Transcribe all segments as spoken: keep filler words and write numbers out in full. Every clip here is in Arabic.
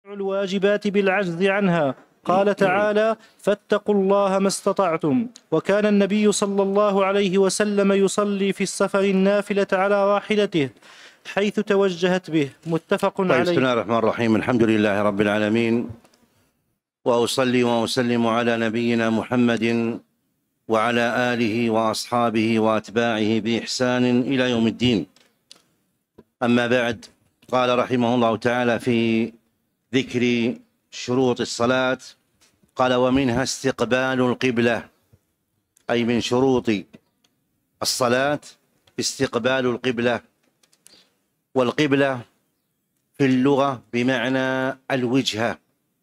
الواجبات بالعجز عنها. قال تعالى: فاتقوا الله ما استطعتم. وكان النبي صلى الله عليه وسلم يصلي في السفر النافلة على راحلته حيث توجهت به. متفق طيب، عليه. بسم الله الرحمن الرحيم. الحمد لله رب العالمين، وأصلي وأسلم على نبينا محمد وعلى آله وأصحابه وأتباعه بإحسان إلى يوم الدين. أما بعد، قال رحمه الله تعالى في ذكر شروط الصلاة، قال: ومنها استقبال القبلة، أي من شروط الصلاة استقبال القبلة. والقبلة في اللغة بمعنى الوجهة،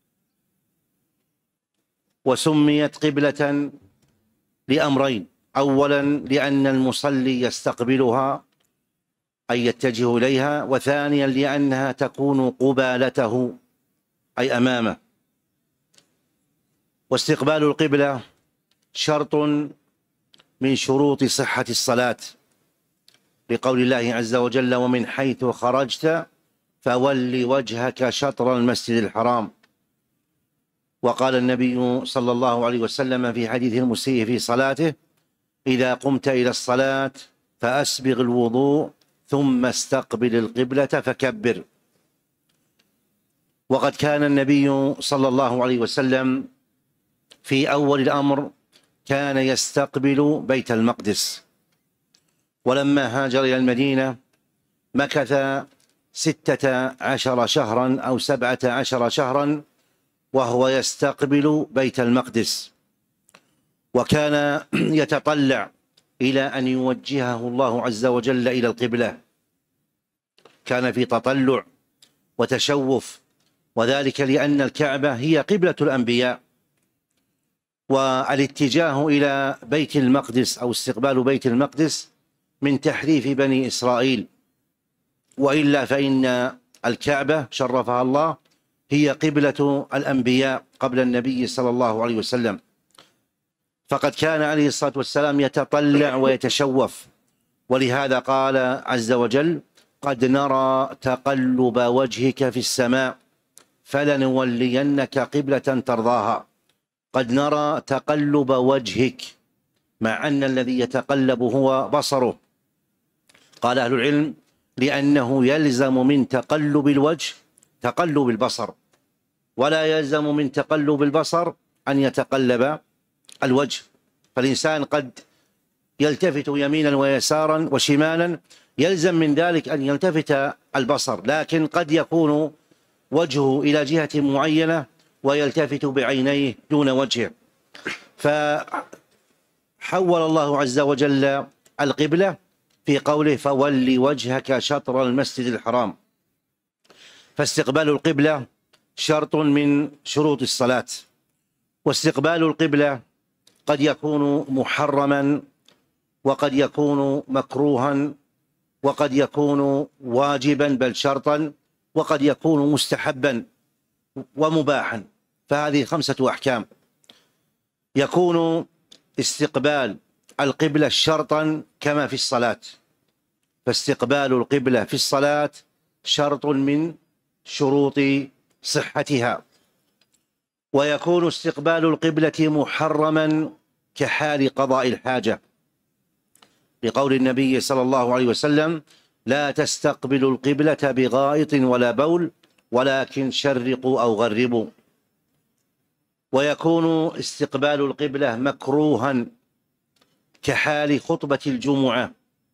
وسميت قبلة لأمرين: أولا لأن المصلي يستقبلها أي يتجه إليها، وثانيا لأنها تكون قبالته أي أمامه. واستقبال القبلة شرط من شروط صحة الصلاة، لقول الله عز وجل: ومن حيث خرجت فول وجهك شطر المسجد الحرام. وقال النبي صلى الله عليه وسلم في حديث المسيء في صلاته: إذا قمت إلى الصلاة فأسبغ الوضوء ثم استقبل القبلة فكبر. وقد كان النبي صلى الله عليه وسلم في أول الأمر كان يستقبل بيت المقدس، ولما هاجر إلى المدينة مكث ستة عشر شهرا أو سبعة عشر شهرا وهو يستقبل بيت المقدس، وكان يتطلع إلى أن يوجهه الله عز وجل إلى القبلة. كان في تطلع وتشوف، وذلك لأن الكعبة هي قبلة الأنبياء، والاتجاه إلى بيت المقدس أو استقبال بيت المقدس من تحريف بني إسرائيل، وإلا فإن الكعبة شرفها الله هي قبلة الأنبياء قبل النبي صلى الله عليه وسلم. فقد كان عليه الصلاة والسلام يتطلع ويتشوف، ولهذا قال عز وجل: قد نرى تقلب وجهك في السماء فلنولينك قبلة ترضاها. قد نرى تقلب وجهك، مع أن الذي يتقلب هو بصره. قال أهل العلم: لأنه يلزم من تقلب الوجه تقلب البصر، ولا يلزم من تقلب البصر أن يتقلب الوجه. فالإنسان قد يلتفت يمينا ويسارا وشمالا، يلزم من ذلك أن يلتفت البصر، لكن قد يكون وجهه إلى جهة معينة ويلتفت بعينيه دون وجهه. فحول الله عز وجل القبلة في قوله: فول وجهك شطر المسجد الحرام. فاستقبال القبلة شرط من شروط الصلاة. واستقبال القبلة قد يكون محرما، وقد يكون مكروها، وقد يكون واجبا بل شرطا، وقد يكون مستحبا ومباحا. فهذه خمسة أحكام. يكون استقبال القبلة شرطا كما في الصلاة، فاستقبال القبلة في الصلاة شرط من شروط صحتها. ويكون استقبال القبلة محرما كحال قضاء الحاجة، لقول النبي صلى الله عليه وسلم: لا تستقبلوا القبلة بغائط ولا بول ولكن شرقوا أو غربوا. ويكون استقبال القبلة مكروها كحال خطبة الجمعة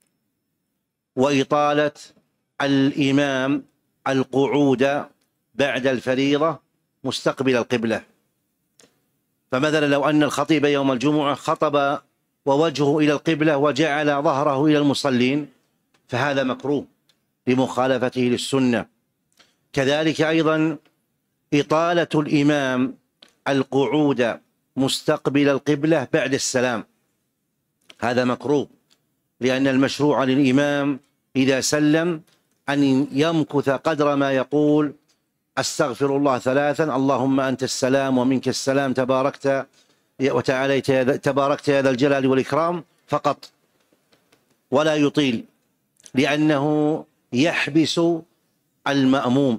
وإطالة الإمام القعود بعد الفريضة مستقبل القبلة. فمثلا لو أن الخطيب يوم الجمعة خطب ووجهه إلى القبلة وجعل ظهره إلى المصلين فهذا مكروه لمخالفته للسنة. كذلك أيضا إطالة الإمام القعود مستقبل القبلة بعد السلام، هذا مكروه، لأن المشروع للإمام إذا سلم أن يمكث قدر ما يقول: أستغفر الله ثلاثا، اللهم أنت السلام ومنك السلام، تباركت وتعاليت تباركت يا ذا الجلال والإكرام، فقط، ولا يطيل، لأنه يحبس المأموم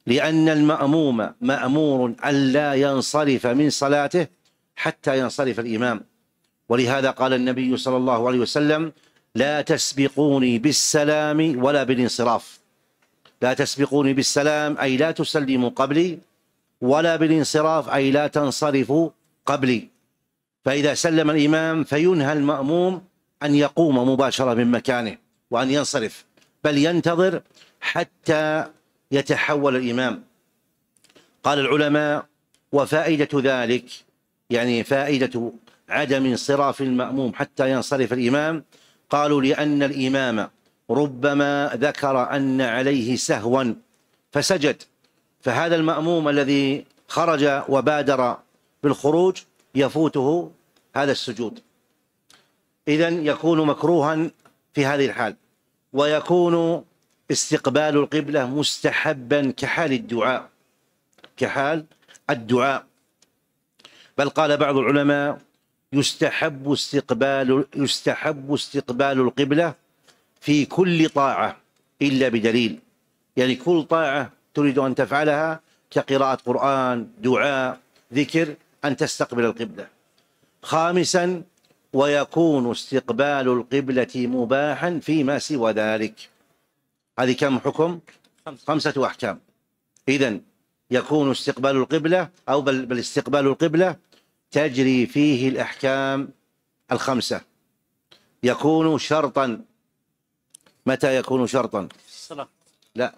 لأن المأموم مأمور ألا ينصرف من صلاته حتى ينصرف الإمام، ولهذا قال النبي صلى الله عليه وسلم: لا تسبقوني بالسلام ولا بالانصراف. لا تسبقوني بالسلام أي لا تسلموا قبلي، ولا بالانصراف أي لا تنصرفوا قبلي. فإذا سلم الإمام فينهى المأموم أن يقوم مباشرة من مكانه وأن ينصرف، بل ينتظر حتى يتحول الإمام. قال العلماء: وفائدة ذلك، يعني فائدة عدم انصراف المأموم حتى ينصرف الإمام، قالوا: لأن الإمام ربما ذكر أن عليه سهوا فسجد، فهذا المأموم الذي خرج وبادر بالخروج يفوته هذا السجود، إذن يكون مكروها في هذه الحال. ويكون استقبال القبلة مستحبا كحال الدعاء، كحال الدعاء. بل قال بعض العلماء: يستحب استقبال يستحب استقبال القبلة في كل طاعة إلا بدليل، يعني كل طاعة تريد أن تفعلها كقراءة قرآن، دعاء، ذكر، أن تستقبل القبلة. خامسا: ويكون استقبال القبلة مباحا فيما سوى ذلك. هذه كم حكم؟ خمسة أحكام. إذن يكون استقبال القبلة أو بل, بل استقبال القبلة تجري فيه الأحكام الخمسة. يكون شرطا. متى يكون شرطا؟ في الصلاة. لا،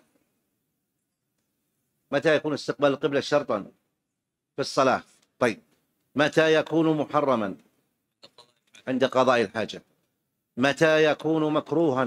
متى يكون استقبال القبلة شرطا؟ في الصلاة. طيب، متى يكون محرما؟ عند قضاء الحاجة. متى يكون مكروها؟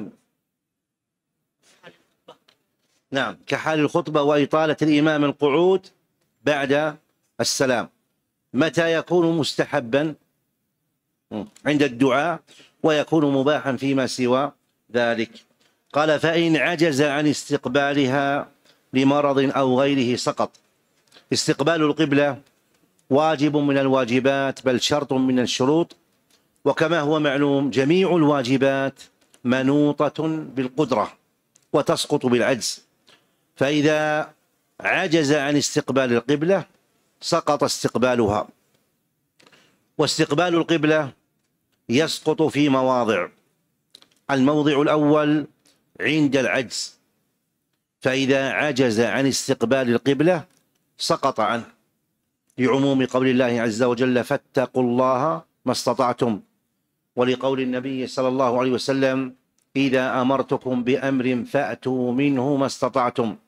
نعم، كحال الخطبة وإطالة الإمام القعود بعد السلام. متى يكون مستحبا؟ عند الدعاء. ويكون مباحا فيما سوى ذلك. قال: فإن عجز عن استقبالها لمرض أو غيره سقط. استقبال القبلة واجب من الواجبات، بل شرط من الشروط، وكما هو معلوم جميع الواجبات منوطة بالقدرة وتسقط بالعجز، فإذا عجز عن استقبال القبلة سقط استقبالها. واستقبال القبلة يسقط في مواضع. الموضع الأول عند العجز، فإذا عجز عن استقبال القبلة سقط عنه، لعموم قول الله عز وجل: فاتقوا الله ما استطعتم، ولقول النبي صلى الله عليه وسلم: إذا أمرتكم بأمر فأتوا منه ما استطعتم.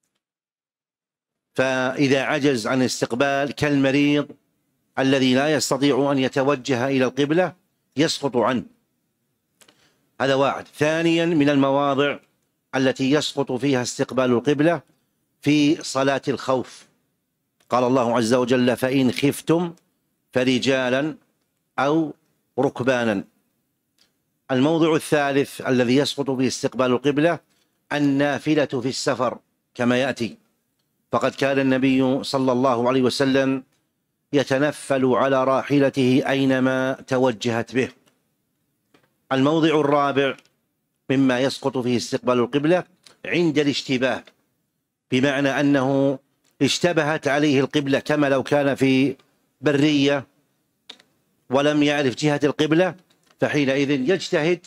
فإذا عجز عن استقبال كالمريض الذي لا يستطيع أن يتوجه إلى القبلة يسقط عنه. هذا واحد. ثانيا، من المواضع التي يسقط فيها استقبال القبلة في صلاة الخوف. قال الله عز وجل: فإن خفتم فرجالا أو ركبانا. الموضع الثالث الذي يسقط فيه استقبال القبلة النافلة في السفر كما يأتي، فقد كان النبي صلى الله عليه وسلم يتنفل على راحلته أينما توجهت به. الموضع الرابع مما يسقط فيه استقبال القبلة عند الاشتباه، بمعنى أنه اشتبهت عليه القبلة، كما لو كان في برية ولم يعرف جهة القبلة، فحينئذ يجتهد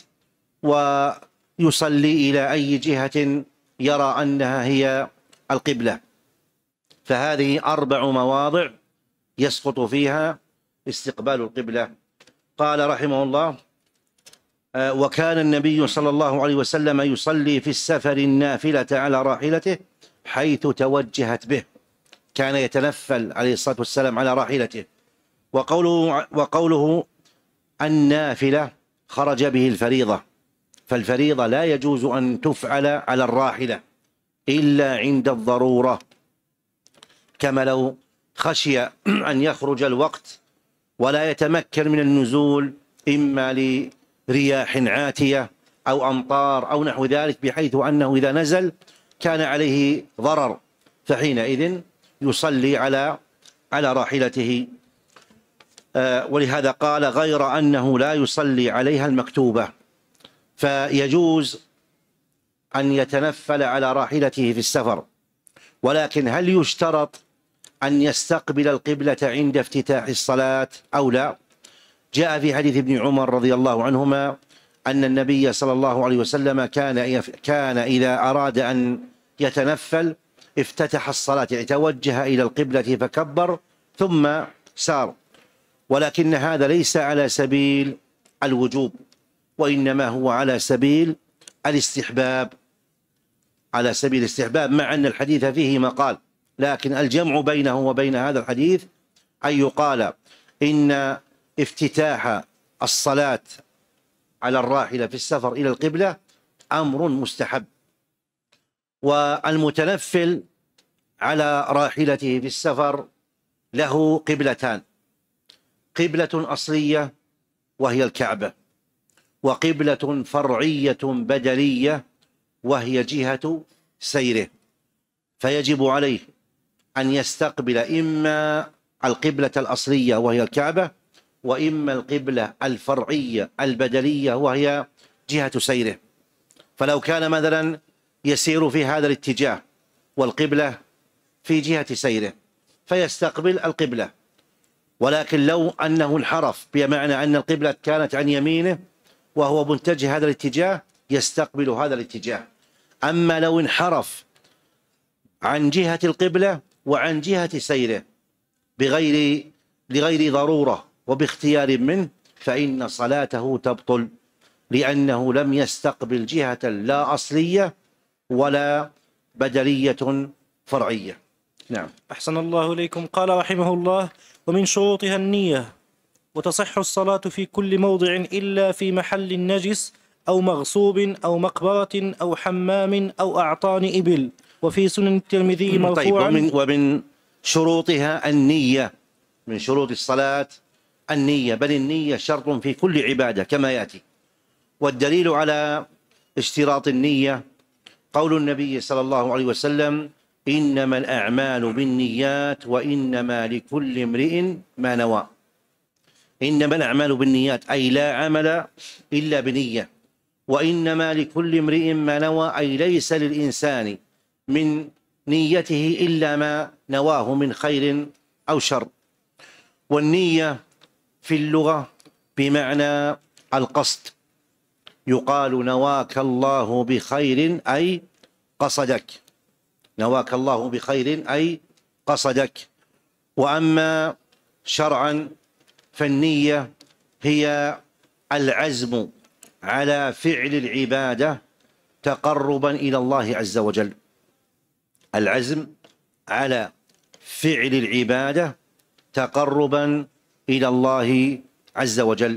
ويصلي إلى أي جهة يرى أنها هي القبلة. فهذه أربع مواضع يسقط فيها استقبال القبلة. قال رحمه الله: وكان النبي صلى الله عليه وسلم يصلي في السفر النافلة على راحلته حيث توجهت به. كان يتنفل عليه الصلاة والسلام على راحلته. وقوله, وقوله النافلة خرج به الفريضة، فالفريضة لا يجوز أن تفعل على الراحلة إلا عند الضرورة، كما لو خشي أن يخرج الوقت ولا يتمكن من النزول، إما لرياح عاتية أو أمطار أو نحو ذلك، بحيث أنه إذا نزل كان عليه ضرر، فحينئذ يصلي على على راحلته. آه ولهذا قال: غير أنه لا يصلي عليها المكتوبة. فيجوز أن يتنفل على راحلته في السفر، ولكن هل يشترط أن يستقبل القبلة عند افتتاح الصلاة أو لا؟ جاء في حديث ابن عمر رضي الله عنهما أن النبي صلى الله عليه وسلم كان كان إذا أراد أن يتنفل افتتح الصلاة، يعني توجه إلى القبلة فكبر ثم سار، ولكن هذا ليس على سبيل الوجوب، وإنما هو على سبيل الاستحباب، على سبيل الاستحباب، مع أن الحديث فيه مقال، لكن الجمع بينه وبين هذا الحديث أن يقال إن افتتاح الصلاة على الراحلة في السفر إلى القبلة أمر مستحب، والمتنفل على راحلته في السفر له قبلتان: قبلة أصلية وهي الكعبة، وقبلة فرعية بدلية وهي جهة سيره، فيجب عليه أن يستقبل إما القبلة الأصلية وهي الكعبة، وإما القبلة الفرعية البدلية وهي جهة سيره. فلو كان مثلا يسير في هذا الاتجاه والقبلة في جهة سيره فيستقبل القبلة، ولكن لو أنه انحرف بمعنى أن القبلة كانت عن يمينه وهو متجه هذا الاتجاه يستقبل هذا الاتجاه. أما لو انحرف عن جهة القبلة وعن جهة سيره بغير لغير ضرورة وباختيار منه فإن صلاته تبطل، لأنه لم يستقبل جهة لا أصلية ولا بدلية فرعية. نعم. أحسن الله إليكم. قال رحمه الله: ومن شروطها النية، وتصح الصلاة في كل موضع إلا في محل نجس أو مغصوب أو مقبرة أو حمام أو أعطان إبل. وفي سنن الترمذي مرفوعا. طيب، ومن, ومن شروطها النية، من شروط الصلاة النية، بل النية شرط في كل عبادة كما يأتي. والدليل على اشتراط النية قول النبي صلى الله عليه وسلم: إنما الأعمال بالنيات وإنما لكل امرئ ما نوى. إنما الأعمال بالنيات أي لا عمل إلا بنية، وإنما لكل امرئ ما نوى أي ليس للإنسان من نيته إلا ما نواه من خير أو شر. والنية في اللغة بمعنى القصد، يقال نواك الله بخير أي قصدك، نواك الله بخير أي قصدك. وأما شرعا فالنية هي العزم على فعل العبادة تقربا إلى الله عز وجل، العزم على فعل العبادة تقربا إلى الله عز وجل.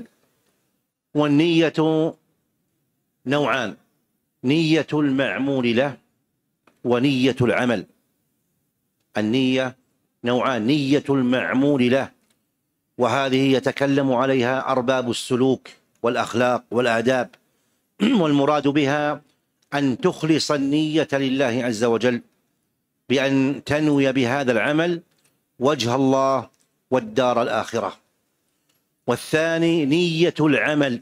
والنية نوعان: نية المعمول له ونية العمل. النية نوعان: نية المعمول له، وهذه يتكلم عليها أرباب السلوك والأخلاق والآداب، والمراد بها أن تخلص النية لله عز وجل بأن تنوي بهذا العمل وجه الله والدار الآخرة. والثاني نية العمل،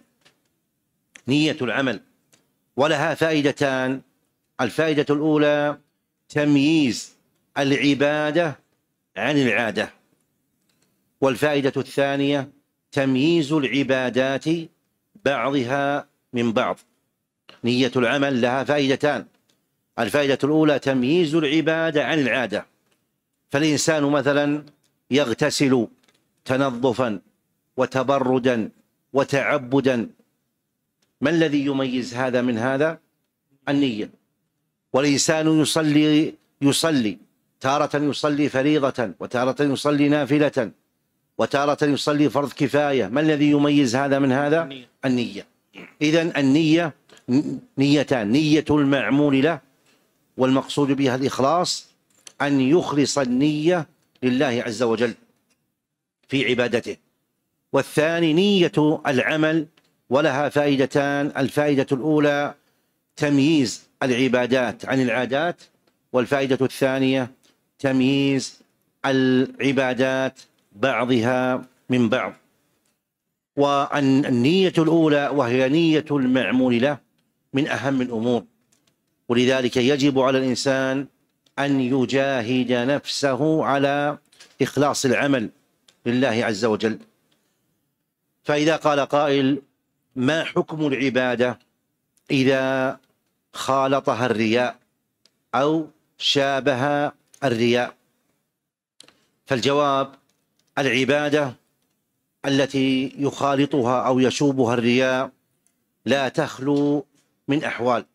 نية العمل ولها فائدتان: الفائدة الأولى تمييز العبادة عن العادة، والفائدة الثانية تمييز العبادات بعضها من بعض. نية العمل لها فائدتان: الفائدة الأولى تمييز العبادة عن العادة، فالإنسان مثلا يغتسل تنظفا وتبردا وتعبدا، ما الذي يميز هذا من هذا؟ النية. والإنسان يصلي يصلي تارة يصلي فريضة وتارة يصلي نافلة وتارة يصلي فرض كفاية، ما الذي يميز هذا من هذا؟ النية. إذن النية نيتان: نية المعمول له والمقصود بها الإخلاص، أن يخلص النية لله عز وجل في عبادته. والثاني نية العمل ولها فائدتان: الفائدة الأولى تمييز العبادات عن العادات، والفائدة الثانية تمييز العبادات بعضها من بعض. والنية الأولى وهي نية المعمول له من أهم الأمور، ولذلك يجب على الإنسان أن يجاهد نفسه على إخلاص العمل لله عز وجل. فإذا قال قائل: ما حكم العبادة إذا خالطها الرياء أو شابه الرياء؟ فالجواب: العبادة التي يخالطها أو يشوبها الرياء لا تخلو من أحوال.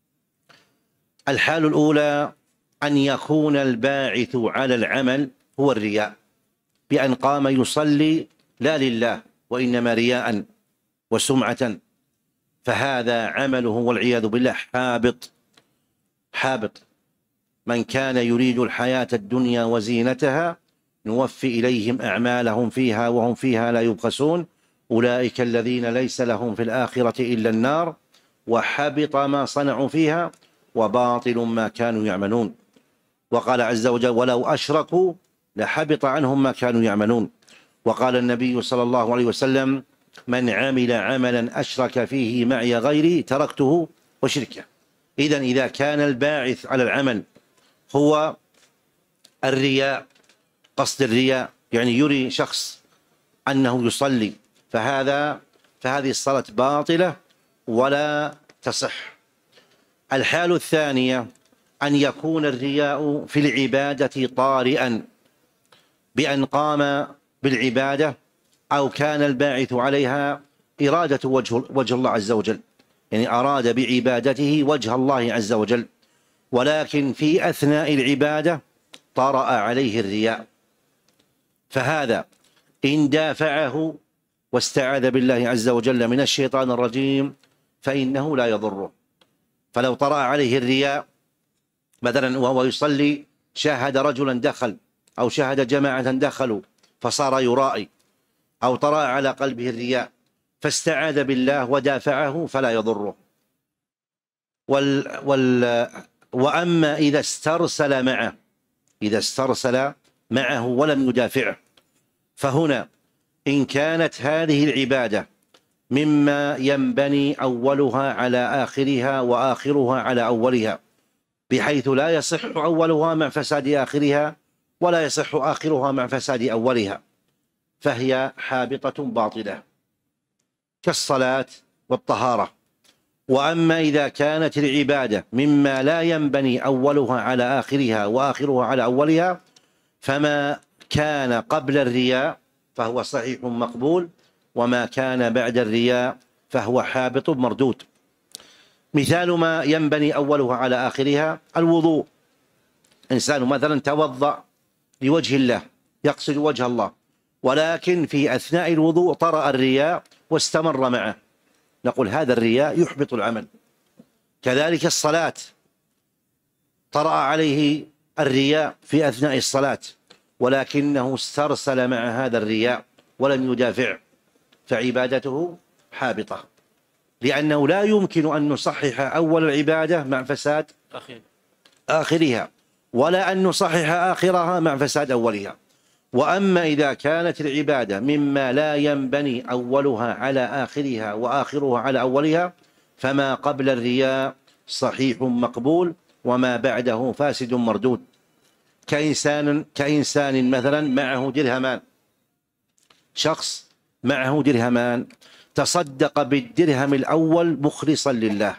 الحال الأولى أن يكون الباعث على العمل هو الرياء، بأن قام يصلي لا لله وإنما رياء وسمعة، فهذا عمله والعياذ بالله حابط حابط. من كان يريد الحياة الدنيا وزينتها نوفي إليهم أعمالهم فيها وهم فيها لا يبخسون، أولئك الذين ليس لهم في الآخرة إلا النار وحبط ما صنعوا فيها وباطل ما كانوا يعملون. وقال عز وجل: ولو أشركوا لحبط عنهم ما كانوا يعملون. وقال النبي صلى الله عليه وسلم: من عمل عملا أشرك فيه معي غيري تركته وشركه. إذن إذا كان الباعث على العمل هو الرياء، قصد الرياء، يعني يري شخص أنه يصلي، فهذا فهذه الصلاة باطلة ولا تصح. الحال الثانية أن يكون الرياء في العبادة طارئا، بأن قام بالعبادة أو كان الباعث عليها إرادة وجه, وجه الله عز وجل، يعني أراد بعبادته وجه الله عز وجل، ولكن في أثناء العبادة طرأ عليه الرياء، فهذا إن دافعه واستعاذ بالله عز وجل من الشيطان الرجيم فإنه لا يضره. فلو طرأ عليه الرياء مثلا وهو يصلي، شاهد رجلا دخل أو شاهد جماعة دخلوا فصار يرائي، أو طرأ على قلبه الرياء فاستعاذ بالله ودافعه فلا يضره. وال وال وأما إذا استرسل معه إذا استرسل معه ولم يدافعه، فهنا إن كانت هذه العبادة مما ينبني أولها على آخرها وآخرها على أولها، بحيث لا يصح أولها مع فساد آخرها ولا يصح آخرها مع فساد أولها، فهي حابطة باطلة كالصلاة والطهارة. وأما إذا كانت العبادة مما لا ينبني أولها على آخرها وآخرها على أولها، فما كان قبل الرياء فهو صحيح مقبول، وما كان بعد الرياء فهو حابط مردود. مثال ما ينبني أولها على آخرها: الوضوء. إنسان مثلا توضأ لوجه الله، يقصد وجه الله، ولكن في أثناء الوضوء طرأ الرياء واستمر معه، نقول هذا الرياء يحبط العمل. كذلك الصلاة، طرأ عليه الرياء في أثناء الصلاة ولكنه استرسل مع هذا الرياء ولم يدافع، فعبادته حابطة، لأنه لا يمكن أن نصحح أول العبادة مع فساد آخرها، ولا أن نصحح آخرها مع فساد أولها. وأما إذا كانت العبادة مما لا ينبني أولها على آخرها وآخرها على أولها، فما قبل الرياء صحيح مقبول وما بعده فاسد مردود. كإنسان كإنسان مثلا معه درهمان، شخص معه درهمان تصدق بالدرهم الأول مخلصا لله،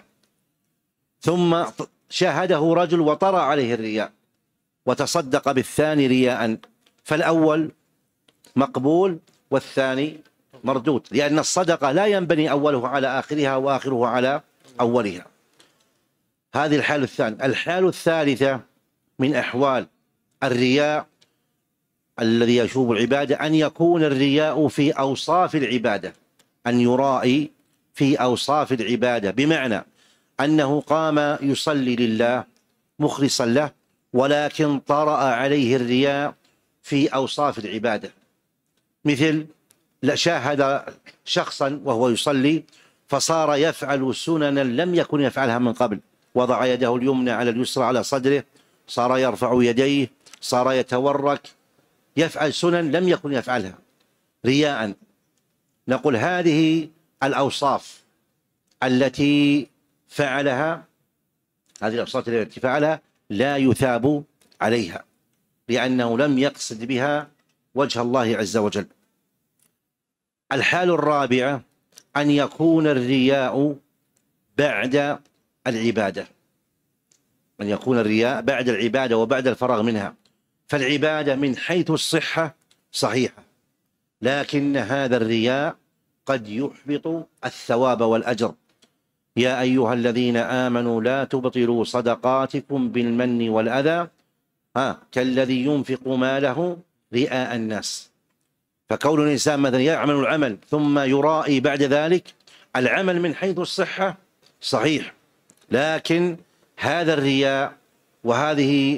ثم شاهده رجل وطرأ عليه الرياء وتصدق بالثاني رياء، فالأول مقبول والثاني مردود، لأن الصدقة لا ينبني أوله على آخرها وآخره على أولها. هذه الحالة الثانية. الحالة الثالثة من أحوال الرياء الذي يشوب العبادة أن يكون الرياء في أوصاف العبادة، أن يرائي في أوصاف العبادة، بمعنى أنه قام يصلي لله مخلصا له، ولكن طرأ عليه الرياء في أوصاف العبادة، مثل شاهد شخصا وهو يصلي فصار يفعل سننا لم يكن يفعلها من قبل، وضع يده اليمنى على اليسرى على صدره، صار يرفع يديه، صار يتورك، يفعل سنن لم يكن يفعلها رياء. نقول هذه الأوصاف التي فعلها هذه الأوصاف التي فعلها لا يثاب عليها، لأنه لم يقصد بها وجه الله عز وجل. الحال الرابعة أن يكون الرياء بعد العبادة، أن يكون الرياء بعد العبادة وبعد الفراغ منها. فالعبادة من حيث الصحة صحيحة، لكن هذا الرياء قد يحبط الثواب والأجر. يا أيها الذين آمنوا لا تبطلوا صدقاتكم بالمن والأذى ها كالذي ينفق ماله رئاء الناس. فكون الإنسان مثلا يعمل العمل ثم يرائي بعد ذلك، العمل من حيث الصحة صحيح، لكن هذا الرياء وهذه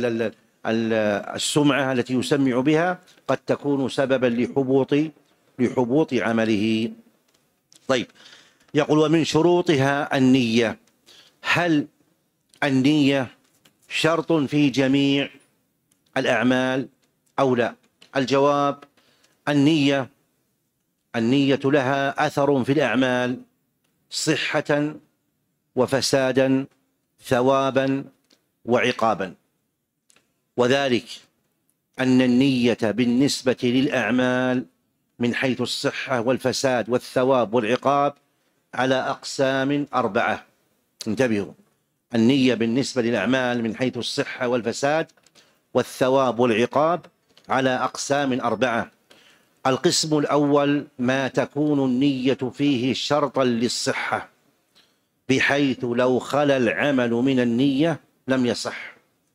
السمعة التي يسمع بها قد تكون سببا لحبوط لحبوط عمله. طيب، يقول ومن شروطها النية. هل النية شرط في جميع الأعمال أو لا؟ الجواب: النية النية لها أثر في الأعمال صحة وفسادا، ثوابا وعقابا. وذلك أن النية بالنسبة للأعمال من حيث الصحة والفساد والثواب والعقاب على أقسام أربعة. انتبهوا، النية بالنسبة للأعمال من حيث الصحة والفساد والثواب والعقاب على أقسام أربعة. القسم الأول ما تكون النية فيه شرطا للصحة، بحيث لو خلا العمل من النية لم يصح.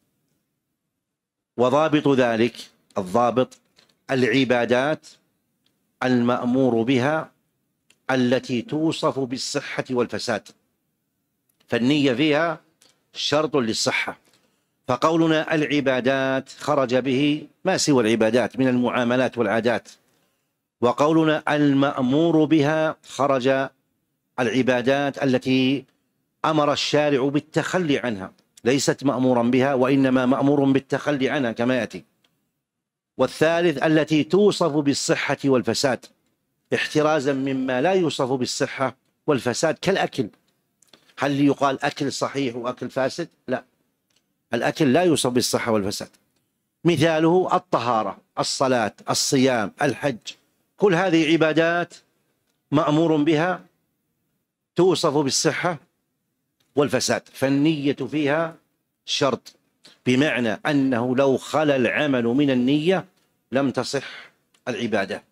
وضابط ذلك الضابط العبادات المأمور بها التي توصف بالصحة والفساد، فالنية فيها شرط للصحة. فقولنا العبادات خرج به ما سوى العبادات من المعاملات والعادات، وقولنا المأمور بها خرج العبادات التي أمر الشارع بالتخلي عنها، ليست مأمورا بها وإنما مأمور بالتخلي عنها كما يأتي. والثالث التي توصف بالصحة والفساد، احترازا مما لا يوصف بالصحة والفساد كالأكل. هل يقال أكل صحيح وأكل فاسد؟ لا، الأكل لا يوصف بالصحة والفساد. مثاله الطهارة، الصلاة، الصيام، الحج، كل هذه عبادات مأمور بها توصف بالصحة والفساد، فالنية فيها شرط، بمعنى أنه لو خلا العمل من النية لم تصح العبادة.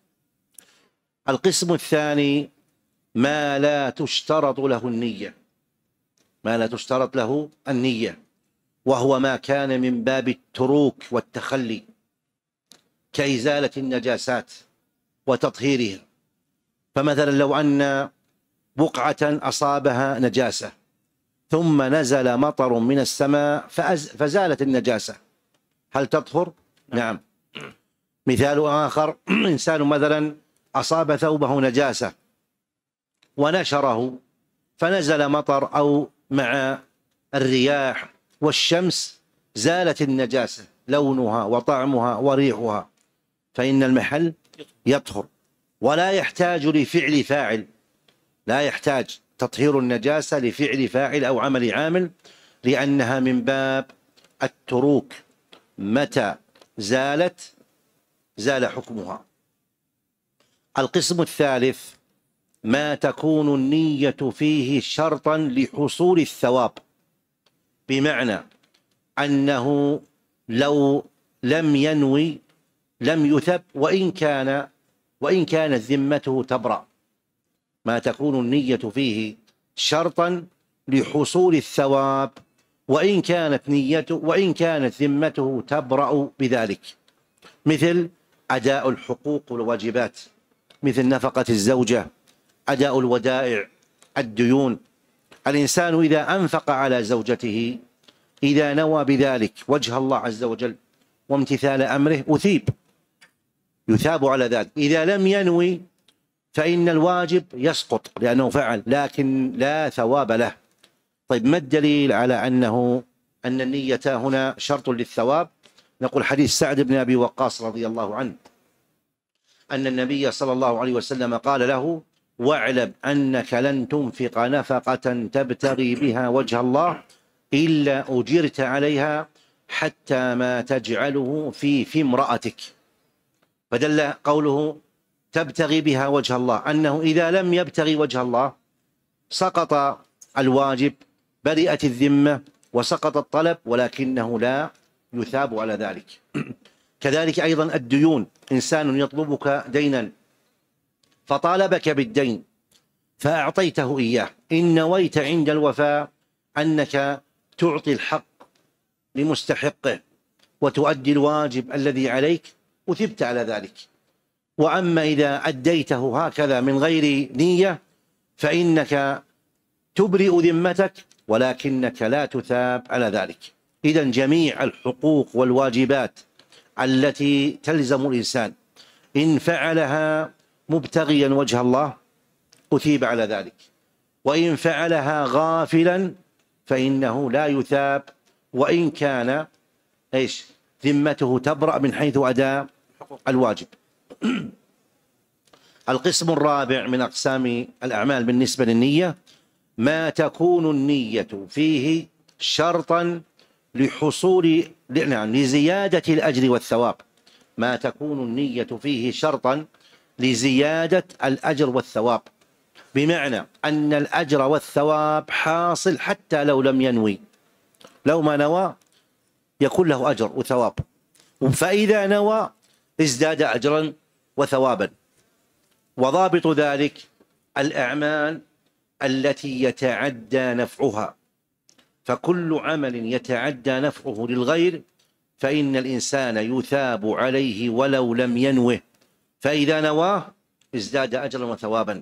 القسم الثاني ما لا تشترط له النية، ما لا تشترط له النية، وهو ما كان من باب التروك والتخلي، كإزالة النجاسات وتطهيرها. فمثلا لو أن بقعة أصابها نجاسة ثم نزل مطر من السماء فزالت النجاسة، هل تطهر؟ نعم. مثال آخر، إنسان مثلا أصاب ثوبه نجاسة ونشره فنزل مطر أو مع الرياح والشمس زالت النجاسة، لونها وطعمها وريحها، فإن المحل يطهر ولا يحتاج لفعل فاعل، لا يحتاج تطهير النجاسة لفعل فاعل أو عمل عامل، لأنها من باب التروك، متى زالت زال حكمها. القسم الثالث ما تكون النية فيه شرطا لحصول الثواب، بمعنى أنه لو لم ينوي لم يثب وإن كان وإن كانت ذمته تبرأ. ما تكون النية فيه شرطا لحصول الثواب وإن كانت نيته وإن كانت ذمته تبرأ بذلك، مثل أداء الحقوق والواجبات، مثل نفقة الزوجة، أداء الودائع، الديون. الإنسان إذا أنفق على زوجته إذا نوى بذلك وجه الله عز وجل وامتثال أمره أثيب، يثاب على ذلك. إذا لم ينوي فإن الواجب يسقط لأنه فعل، لكن لا ثواب له. طيب، ما الدليل على أنه أن النية هنا شرط للثواب؟ نقول حديث سعد بن أبي وقاص رضي الله عنه أن النبي صلى الله عليه وسلم قال له: واعلم أنك لن تنفق نفقة تبتغي بها وجه الله إلا أجرت عليها حتى ما تجعله في في امرأتك. فدل قوله تبتغي بها وجه الله أنه إذا لم يبتغي وجه الله سقط الواجب، برئت الذمة وسقط الطلب، ولكنه لا يثاب على ذلك. كذلك أيضا الديون، إنسان يطلبك دينا فطالبك بالدين فأعطيته إياه، إن نويت عند الوفاء أنك تعطي الحق لمستحقه وتؤدي الواجب الذي عليك وثبت على ذلك. وأما إذا أديته هكذا من غير نية فإنك تبرئ ذمتك ولكنك لا تثاب على ذلك. إذن جميع الحقوق والواجبات التي تلزم الإنسان إن فعلها مبتغيا وجه الله أثيب على ذلك، وإن فعلها غافلا فإنه لا يثاب، وإن كان إيش ذمته تبرأ من حيث أداء الواجب. القسم الرابع من أقسام الأعمال بالنسبة للنية ما تكون النية فيه شرطا لحصول نعم لزيادة الأجر والثواب، ما تكون النية فيه شرطا لزيادة الأجر والثواب، بمعنى أن الأجر والثواب حاصل حتى لو لم ينوي، لو ما نوى يكون له أجر وثواب، فإذا نوى ازداد أجرا وثوابا. وضابط ذلك الأعمال التي يتعدى نفعها، فكل عمل يتعدى نفعه للغير فإن الإنسان يثاب عليه ولو لم ينوه، فإذا نواه ازداد أجرا وثوابا.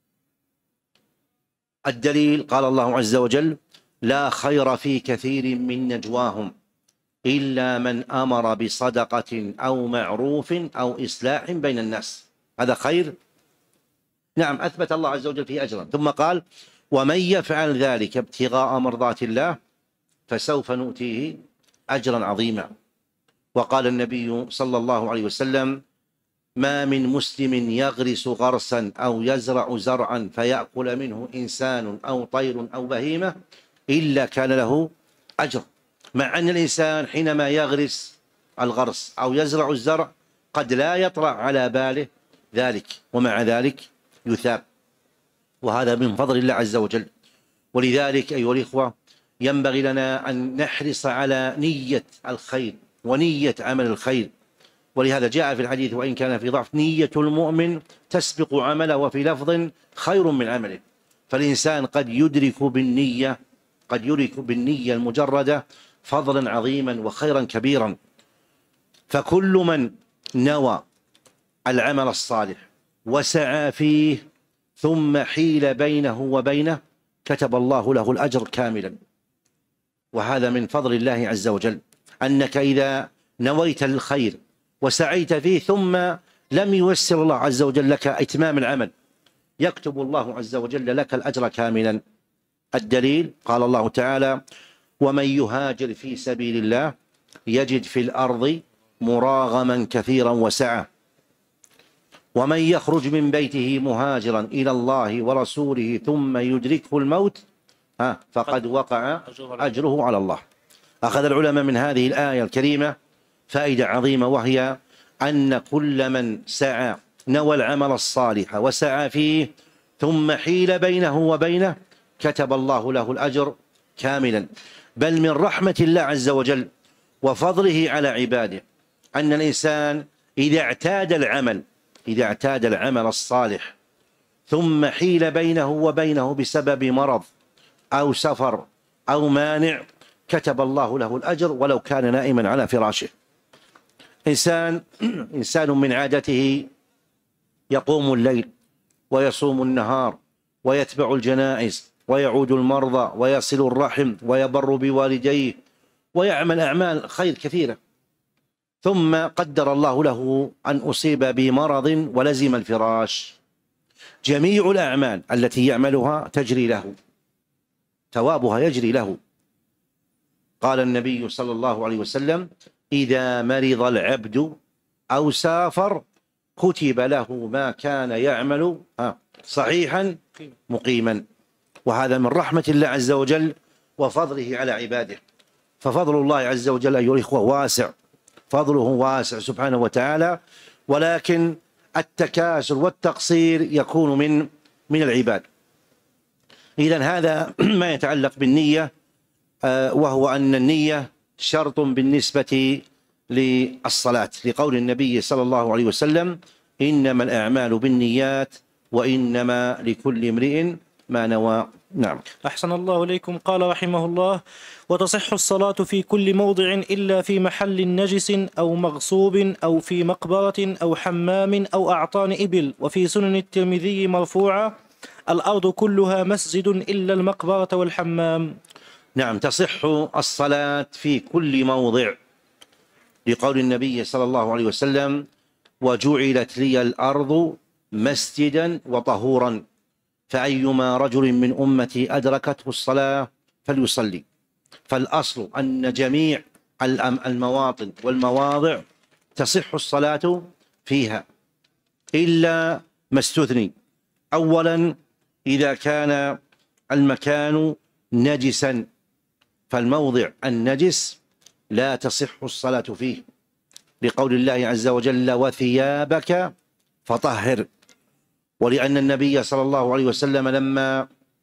الدليل قال الله عز وجل لا خير في كثير من نجواهم إلا من أمر بصدقة أو معروف أو إصلاح بين الناس. هذا خير، نعم، أثبت الله عز وجل فيه أجرا، ثم قال ومن يفعل ذلك ابتغاء مرضات الله فسوف نؤتيه أجرا عظيما. وقال النبي صلى الله عليه وسلم ما من مسلم يغرس غرسا أو يزرع زرعا فيأكل منه إنسان أو طير أو بهيمة إلا كان له أجر، مع أن الإنسان حينما يغرس الغرس أو يزرع الزرع قد لا يطرأ على باله ذلك، ومع ذلك يثاب، وهذا من فضل الله عز وجل. ولذلك أيها الإخوة ينبغي لنا أن نحرص على نية الخير ونية عمل الخير، ولهذا جاء في الحديث وإن كان في ضعف نية المؤمن تسبق عمله، وفي لفظ خير من عمله. فالإنسان قد يدرك بالنية قد يدرك بالنية المجردة فضلا عظيما وخيرا كبيرا. فكل من نوى العمل الصالح وسعى فيه ثم حيل بينه وبينه كتب الله له الأجر كاملا. وهذا من فضل الله عز وجل، أنك إذا نويت الخير وسعيت فيه ثم لم ييسر الله عز وجل لك إتمام العمل يكتب الله عز وجل لك الأجر كاملا. الدليل قال الله تعالى ومن يهاجر في سبيل الله يجد في الأرض مراغما كثيرا وسعة ومن يخرج من بيته مهاجرا إلى الله ورسوله ثم يدركه الموت ها فقد وقع أجره على الله. أخذ العلماء من هذه الآية الكريمة فائدة عظيمة، وهي أن كل من سعى نوى العمل الصالح وسعى فيه ثم حيل بينه وبينه كتب الله له الأجر كاملا. بل من رحمة الله عز وجل وفضله على عباده أن الإنسان إذا اعتاد العمل إذا اعتاد العمل الصالح ثم حيل بينه وبينه بسبب مرض أو سفر أو مانع كتب الله له الأجر ولو كان نائما على فراشه. إنسان إنسان من عادته يقوم الليل ويصوم النهار ويتبع الجنائز ويعود المرضى ويصل الرحم ويبر بوالديه ويعمل أعمال خير كثيرة، ثم قدر الله له أن أصيب بمرض ولزم الفراش. جميع الأعمال التي يعملها تجري له، ثوابها يجري له. قال النبي صلى الله عليه وسلم إذا مرض العبد أو سافر كتب له ما كان يعمل صحيحا مقيما. وهذا من رحمة الله عز وجل وفضله على عباده. ففضل الله عز وجل أيها الإخوة واسع، فضله واسع سبحانه وتعالى، ولكن التكاسل والتقصير يكون من من العباد. إذن هذا ما يتعلق بالنية، وهو أن النية شرط بالنسبة للصلاة، لقول النبي صلى الله عليه وسلم: إنما الأعمال بالنيات وإنما لكل امرئ ما نوى. نعم. أحسن الله إليكم. قال رحمه الله: وتصح الصلاة في كل موضع إلا في محل نجس أو مغصوب أو في مقبرة أو حمام أو أعطان إبل. وفي سنن الترمذي مرفوعة: الأرض كلها مسجد إلا المقبرة والحمام. نعم، تصح الصلاة في كل موضع، لقول النبي صلى الله عليه وسلم: وجعلت لي الأرض مسجدا وطهورا، فأيما رجل من أمتي أدركته الصلاة فليصلي. فالأصل أن جميع المواطن والمواضع تصح الصلاة فيها إلا ما استثني. أولا، إذا كان المكان نجسا، فالموضع النجس لا تصح الصلاة فيه، لقول الله عز وجل: وثيابك فطهر. ولأن النبي صلى الله عليه وسلم لما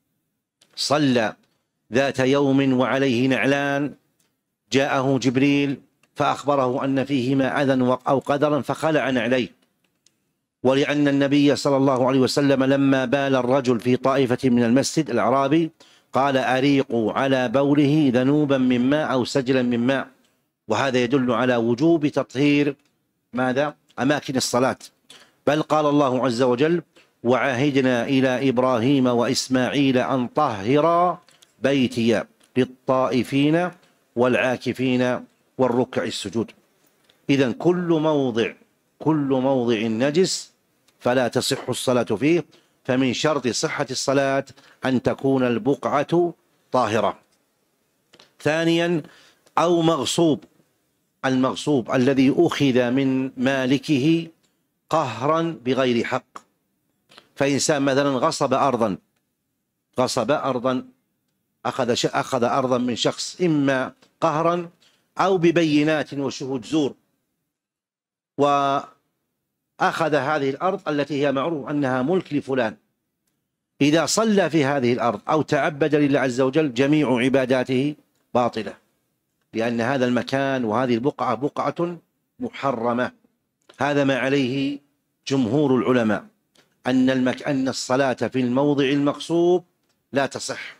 صلى ذات يوم وعليه نعلان جاءه جبريل فأخبره أن فيهما أذى أو قدرا فخلع نعليه. ولأن النبي صلى الله عليه وسلم لما بال الرجل في طائفة من المسجد الأعرابي قال: أريقوا على بوله ذنوبا من ماء أو سجلا من ماء. وهذا يدل على وجوب تطهير ماذا؟ أماكن الصلاة. بل قال الله عز وجل: وعهدنا إلى إبراهيم وإسماعيل أن طهرا بيتي للطائفين والعاكفين والركع السجود. إذن كل موضع كل موضع نجس فلا تصح الصلاة فيه، فمن شرط صحة الصلاة أن تكون البقعة طاهرة. ثانيا، أو مغصوب، المغصوب الذي أخذ من مالكه قهرا بغير حق. فإنسان مثلا غصب أرضا غصب أرضا أخذ أخذ أرضا من شخص، إما قهرا أو ببينات وشهود زور، وأخذ هذه الأرض التي هي معروف أنها ملك لفلان. إذا صلى في هذه الأرض أو تعبد لله عز وجل جميع عباداته باطلة، لأن هذا المكان وهذه البقعة بقعة محرمة. هذا ما عليه جمهور العلماء، أن المك... أن الصلاة في الموضع المغصوب لا تصح.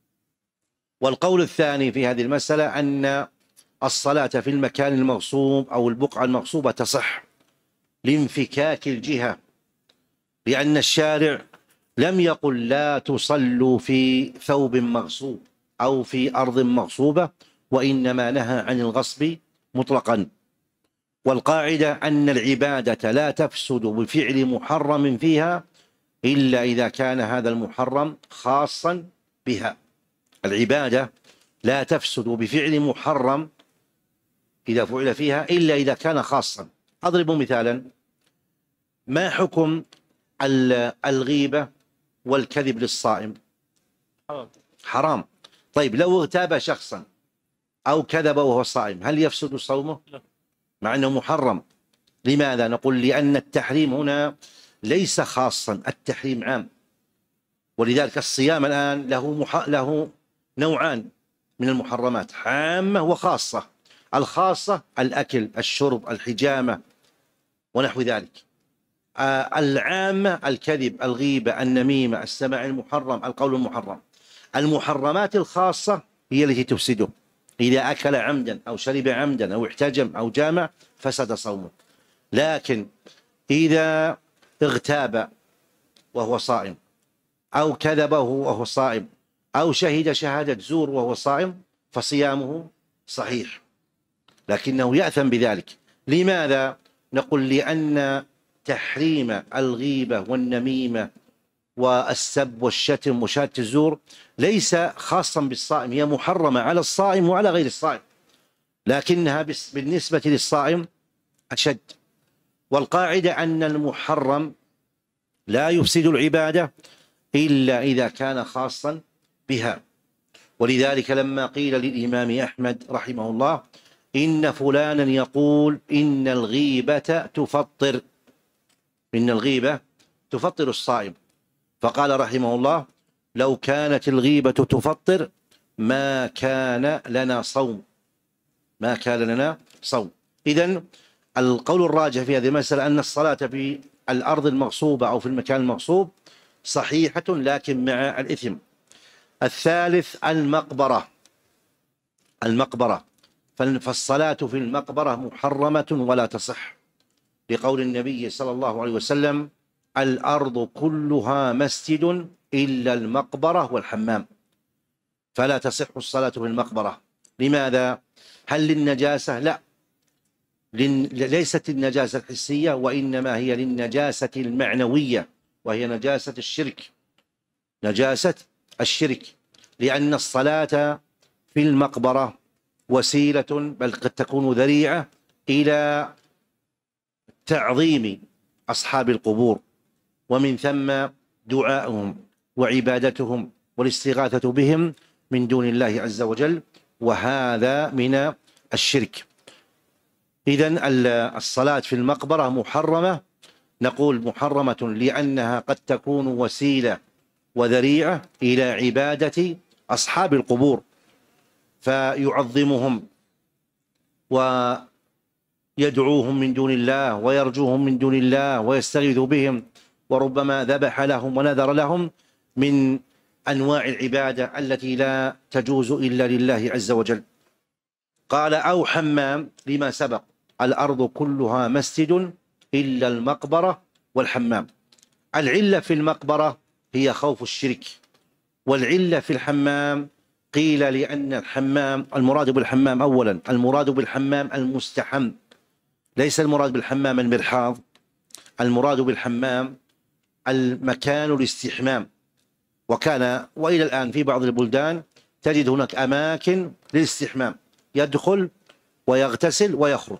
والقول الثاني في هذه المسألة أن الصلاة في المكان المغصوب أو البقعة المغصوبة تصح لانفكاك الجهة، لأن الشارع لم يقل لا تصلوا في ثوب مغصوب أو في أرض مغصوبة، وإنما نهى عن الغصب مطلقا. والقاعدة أن العبادة لا تفسد بفعل محرم فيها إلا إذا كان هذا المحرم خاصا بها. العبادة لا تفسد بفعل محرم إذا فعل فيها إلا إذا كان خاصا. أضرب مثالا: ما حكم الغيبة والكذب للصائم؟ حرام. طيب، لو اغتاب شخصا أو كذب وهو صائم هل يفسد صومه؟ لا، مع أنه محرم. لماذا؟ نقول لأن التحريم هنا ليس خاصا، التحريم عام. ولذلك الصيام الآن له, مح... له نوعان من المحرمات: عامة وخاصة. الخاصة الأكل، الشرب، الحجامة ونحو ذلك. آه العامة الكذب، الغيبة، النميمة، السماع المحرم، القول المحرم. المحرمات الخاصة هي التي تفسده. إذا أكل عمدا أو شرب عمدا أو احتجم أو جامع فسد صومه. لكن إذا اغتاب وهو صائم أو كذبه وهو صائم أو شهد شهادة زور وهو صائم فصيامه صحيح، لكنه يأثم بذلك. لماذا؟ نقول لأن تحريم الغيبة والنميمة والسب والشتم وشهادة الزور ليس خاصا بالصائم، هي محرمة على الصائم وعلى غير الصائم، لكنها بالنسبة للصائم أشد. والقاعدة أن المحرم لا يفسد العبادة إلا إذا كان خاصا بها. ولذلك لما قيل للإمام أحمد رحمه الله إن فلانا يقول إن الغيبة تفطر إن الغيبة تفطر الصائم، فقال رحمه الله لو كانت الغيبة تفطر ما كان لنا صوم ما كان لنا صوم. إذن القول الراجح في هذه المسألة أن الصلاة في الأرض المغصوبة أو في المكان المغصوب صحيحة لكن مع الإثم. الثالث المقبرة المقبرة فالصلاة في المقبرة محرمة ولا تصح، لقول النبي صلى الله عليه وسلم الأرض كلها مسجد إلا المقبرة والحمام، فلا تصح الصلاة في المقبرة. لماذا؟ هل للنجاسة؟ لا، ليست النجاسة الحسية، وإنما هي للنجاسة المعنوية، وهي نجاسة الشرك نجاسة الشرك لأن الصلاة في المقبرة وسيلة بل قد تكون ذريعة إلى تعظيم أصحاب القبور، ومن ثم دعاؤهم وعبادتهم والاستغاثة بهم من دون الله عز وجل، وهذا من الشرك. إذن الصلاة في المقبرة محرمة، نقول محرمة لأنها قد تكون وسيلة وذريعة إلى عبادة أصحاب القبور، فيعظمهم ويدعوهم من دون الله ويرجوهم من دون الله ويستغيث بهم، وربما ذبح لهم ونذر لهم من أنواع العبادة التي لا تجوز إلا لله عز وجل. قال أو حمام لما سبق، الأرض كلها مسجد إلا المقبرة والحمام. العلة في المقبرة هي خوف الشرك، والعلة في الحمام قيل لأن الحمام المراد بالحمام أولا المراد بالحمام المستحم، ليس المراد بالحمام المرحاض، المراد بالحمام المكان الاستحمام. وكان وإلى الآن في بعض البلدان تجد هناك أماكن للاستحمام، يدخل ويغتسل ويخرج.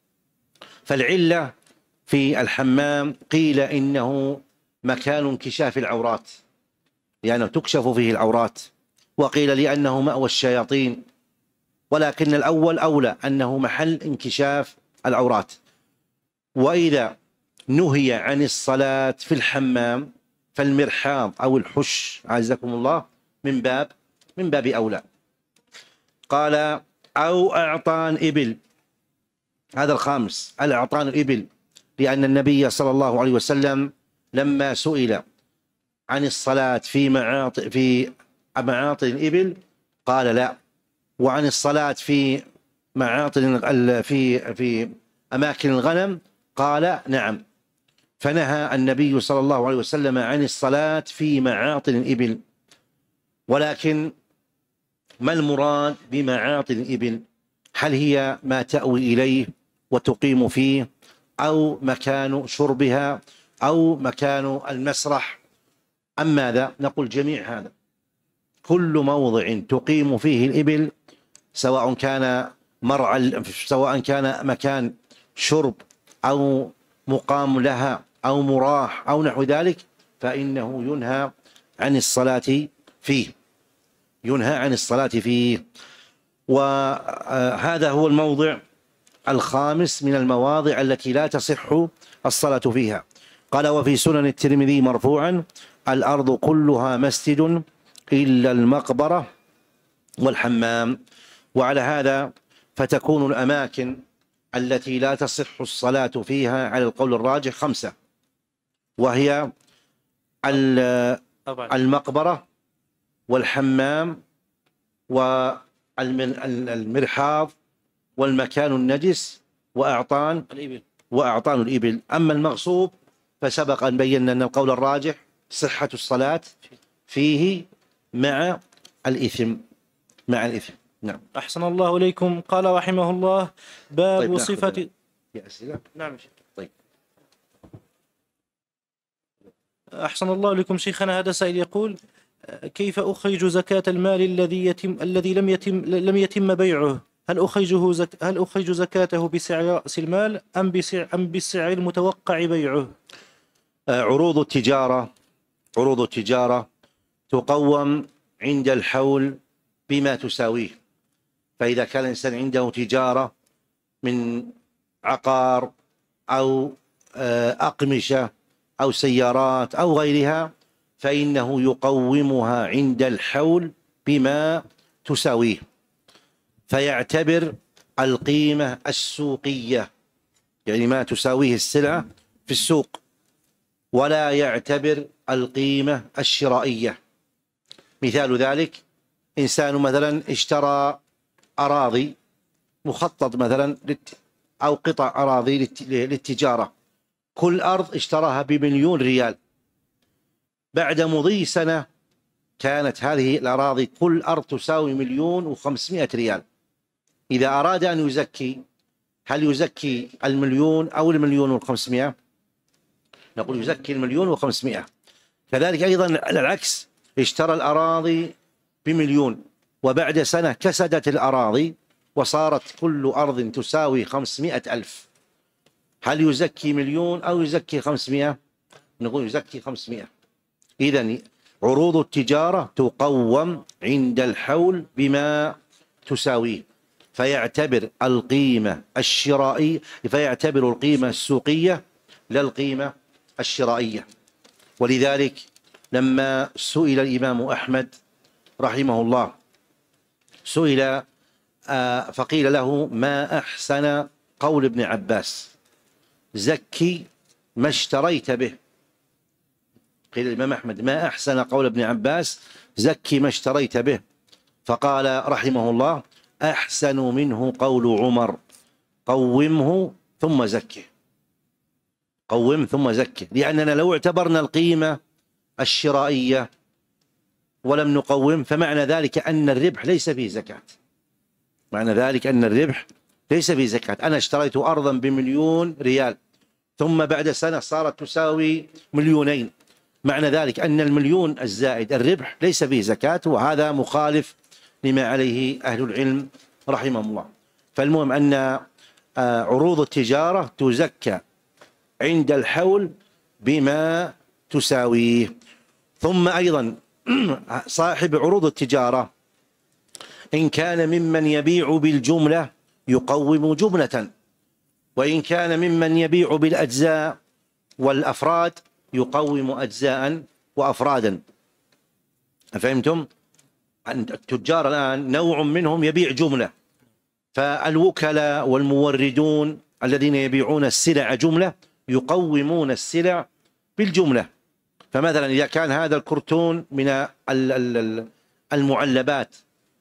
فالعلة في الحمام قيل إنه مكان انكشاف العورات، لأنه تكشف فيه العورات، وقيل لأنه مأوى الشياطين، ولكن الأول أولى أنه محل انكشاف العورات. وإذا نهي عن الصلاة في الحمام فالمرحاض أو الحش عزكم الله من باب من باب أولى. قال أو أعطان إبل، هذا الخامس الأعطان الإبل، لأن النبي صلى الله عليه وسلم لما سئل عن الصلاة في معاطن في معاطن الإبل قال لا، وعن الصلاة في معاطن في في أماكن الغنم قال نعم. فنهى النبي صلى الله عليه وسلم عن الصلاة في معاطن الإبل. ولكن ما المراد بمعاطن الإبل؟ هل هي ما تأوي إليه وتقيم فيه، أو مكان شربها، أو مكان المسرح، أم ماذا؟ نقول جميع هذا، كل موضع تقيم فيه الإبل، سواء كان مرعى سواء كان مكان شرب أو مقام لها أو مراح أو نحو ذلك، فإنه ينهى عن الصلاة فيه ينهى عن الصلاة فيه. وهذا هو الموضع الخامس من المواضع التي لا تصح الصلاة فيها. قال وفي سنن الترمذي مرفوعا الأرض كلها مسجد إلا المقبرة والحمام. وعلى هذا فتكون الأماكن التي لا تصح الصلاة فيها على القول الراجح خمسة، وهي المقبرة والحمام والمرحاض والمكان النجس وأعطان الإبل وأعطان الإبل. أما المغصوب فسبق أن بينا أن القول الراجح صحة الصلاة فيه مع الإثم مع الإثم. نعم. أحسن الله إليكم. قال رحمه الله باب طيب صفة يا أسئلة. نعم. طيب. أحسن الله إليكم شيخنا. هذا سائل يقول كيف أخرج زكاة المال الذي يتم الذي لم يتم لم يتم بيعه؟ هل أخرجه زك هل أخرج زكاته بسعر رأس المال أم بسعر أم بالسعر المتوقع بيعه؟ عروض التجارة عروض التجارة تقوم عند الحول بما تساويه. فإذا كان الإنسان عنده تجارة من عقار أو أقمشة أو سيارات أو غيرها فإنه يقومها عند الحول بما تساويه، فيعتبر القيمة السوقية، يعني ما تساويه السلعة في السوق، ولا يعتبر القيمة الشرائية. مثال ذلك إنسان مثلا اشترى أراضي مخطط مثلا أو قطع أراضي للتجارة، كل أرض اشتراها بمليون ريال. بعد مضي سنة كانت هذه الأراضي كل أرض تساوي مليون وخمسمائة ريال. إذا أراد أن يزكي هل يزكي المليون أو المليون والخمسمائة؟ نقول يزكي المليون وخمسمائة. كذلك أيضا العكس، اشترى الأراضي بمليون وبعد سنة كسدت الأراضي وصارت كل أرض تساوي خمسمائة ألف، هل يزكي مليون أو يزكي خمسمائة؟ نقول يزكي خمسمائة. إذن عروض التجارة تقوم عند الحول بما تساويه، فيعتبر القيمة الشرائية فيعتبر القيمة السوقية لا القيمة الشرائية. ولذلك لما سئل الإمام أحمد رحمه الله سئل فقيل له ما أحسن قول ابن عباس زكي ما اشتريت به. قيل الإمام أحمد ما أحسن قول ابن عباس زكي ما اشتريت به، فقال رحمه الله أحسن منه قول عمر قومه ثم زكه. قوم ثم زكه، لأننا لو اعتبرنا القيمة الشرائية ولم نقوم فمعنى ذلك أن الربح ليس فيه زكاة. معنى ذلك أن الربح ليس فيه زكاة. أنا اشتريت أرضا بمليون ريال ثم بعد سنة صارت تساوي مليونين، معنى ذلك أن المليون الزائد الربح ليس فيه زكاة، وهذا مخالف لما عليه أهل العلم رحمهم الله. فالمهم أن عروض التجارة تزكى عند الحول بما تساويه. ثم أيضا صاحب عروض التجارة إن كان ممن يبيع بالجملة يقوم جملة، وإن كان ممن يبيع بالأجزاء والأفراد يقوم أجزاء وأفرادا. فهمتم؟ التجار الآن نوع منهم يبيع جملة، فالوكلاء والموردون الذين يبيعون السلع جملة يقومون السلع بالجملة. فمثلا إذا كان هذا الكرتون من المعلبات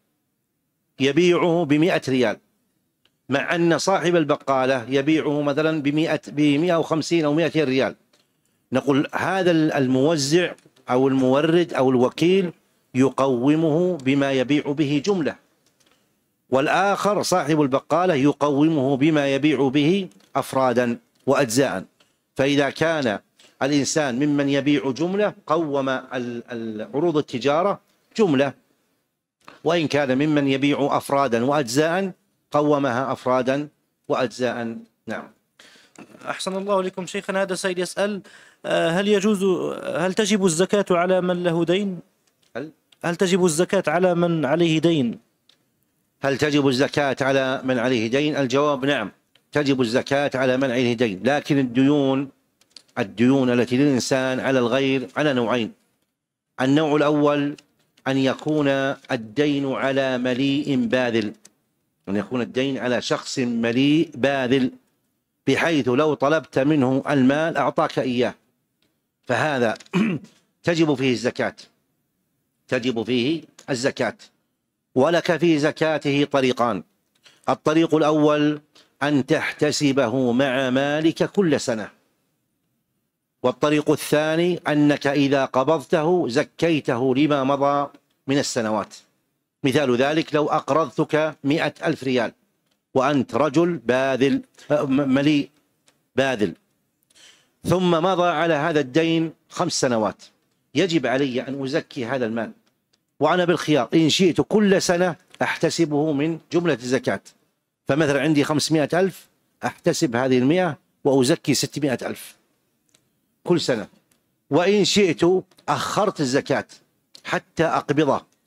يبيعه بمئة ريال، مع أن صاحب البقالة يبيعه مثلا بمئة بمئة وخمسين أو مئتين ريال، نقول هذا الموزع أو المورد أو الوكيل يقومه بما يبيع به جملة، والآخر صاحب البقالة يقومه بما يبيع به أفرادا وأجزاء. فإذا كان الإنسان ممن يبيع جملة قوم عروض التجارة جملة، وإن كان ممن يبيع أفرادا وأجزاء قومها أفرادا وأجزاء. نعم. أحسن الله لكم شيخنا. هذا سيد يسأل هل يجوز هل تجب الزكاة على من له دين؟ هل هل تجب الزكاة على من عليه دين؟ هل تجب الزكاة على من عليه دين؟ الجواب نعم، تجب الزكاة على من عليه دين، لكن الديون الديون التي للإنسان على الغير على نوعين. النوع الأول أن يكون الدين على مليء باذل، أن يكون الدين على شخص مليء باذل بحيث لو طلبت منه المال أعطاك إياه، فهذا تجب فيه الزكاة تجب فيه الزكاة ولك في زكاته طريقان. الطريق الأول أن تحتسبه مع مالك كل سنة، والطريق الثاني أنك إذا قبضته زكيته لما مضى من السنوات. مثال ذلك لو أقرضتك مئة ألف ريال وأنت رجل باذل مليء باذل، ثم مضى على هذا الدين خمس سنوات، يجب علي أن أزكي هذا المال، وأنا بالخيار إن شئت كل سنة أحتسبه من جملة الزكاة. فمثلا عندي خمسمائة ألف أحتسب هذه المئة وأزكي ستمائة ألف كل سنة، وإن شئت أخرت الزكاة حتى أقبضه،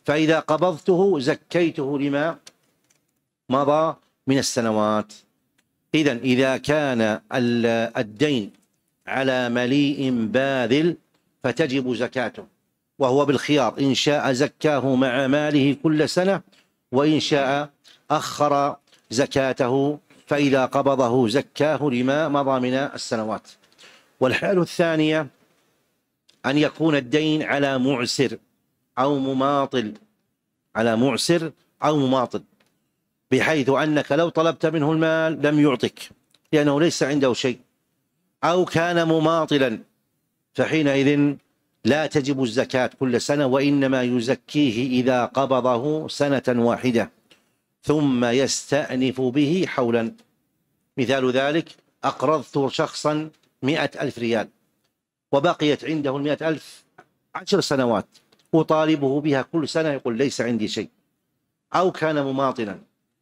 فإذا قبضته زكيته لما مضى من السنوات. إذن إذا كان الدين على مليء باذل فتجب زكاته، وهو بالخيار، إن شاء زكاه مع ماله كل سنة، وإن شاء أخر زكاته فإذا قبضه زكاه لما مضى من السنوات. والحالة الثانية أن يكون الدين على معسر أو مماطل، على معسر أو مماطل، بحيث أنك لو طلبت منه المال لم يعطك لأنه ليس عنده شيء، أو كان مماطلا، فحينئذ لا تجب الزكاة كل سنة، وإنما يزكيه إذا قبضه سنة واحدة ثم يستأنف به حولا. مثال ذلك: أقرضت شخصا مئة ألف ريال وبقيت عنده المئة ألف عشر سنوات، أطالبه بها كل سنة يقول ليس عندي شيء، أو كان مماطلا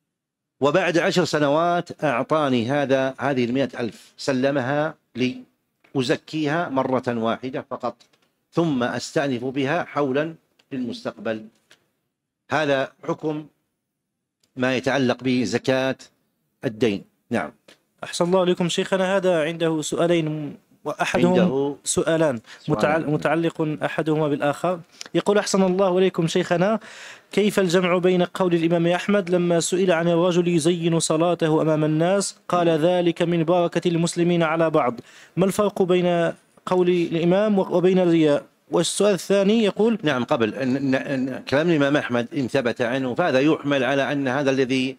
وبعد عشر سنوات أعطاني هذا هذه المئة ألف سلمها لي، أزكيها مرة واحدة فقط ثم أستأنف بها حولا للمستقبل. هذا حكم ما يتعلق بزكاة الدين. نعم. أحسن الله عليكم شيخنا. هذا عنده سؤالين وأحدهم عنده سؤالان متعلق, متعلق أحدهما بالآخر. يقول: أحسن الله عليكم شيخنا، كيف الجمع بين قول الإمام أحمد لما سئل عن الرجل يزين صلاته أمام الناس قال ذلك من بركة المسلمين على بعض، ما الفرق بين قول الإمام وبين الرياء؟ والسؤال الثاني يقول: نعم، قبل أن أن كلام الإمام أحمد إن ثبت عنه فهذا يحمل على أن هذا الذي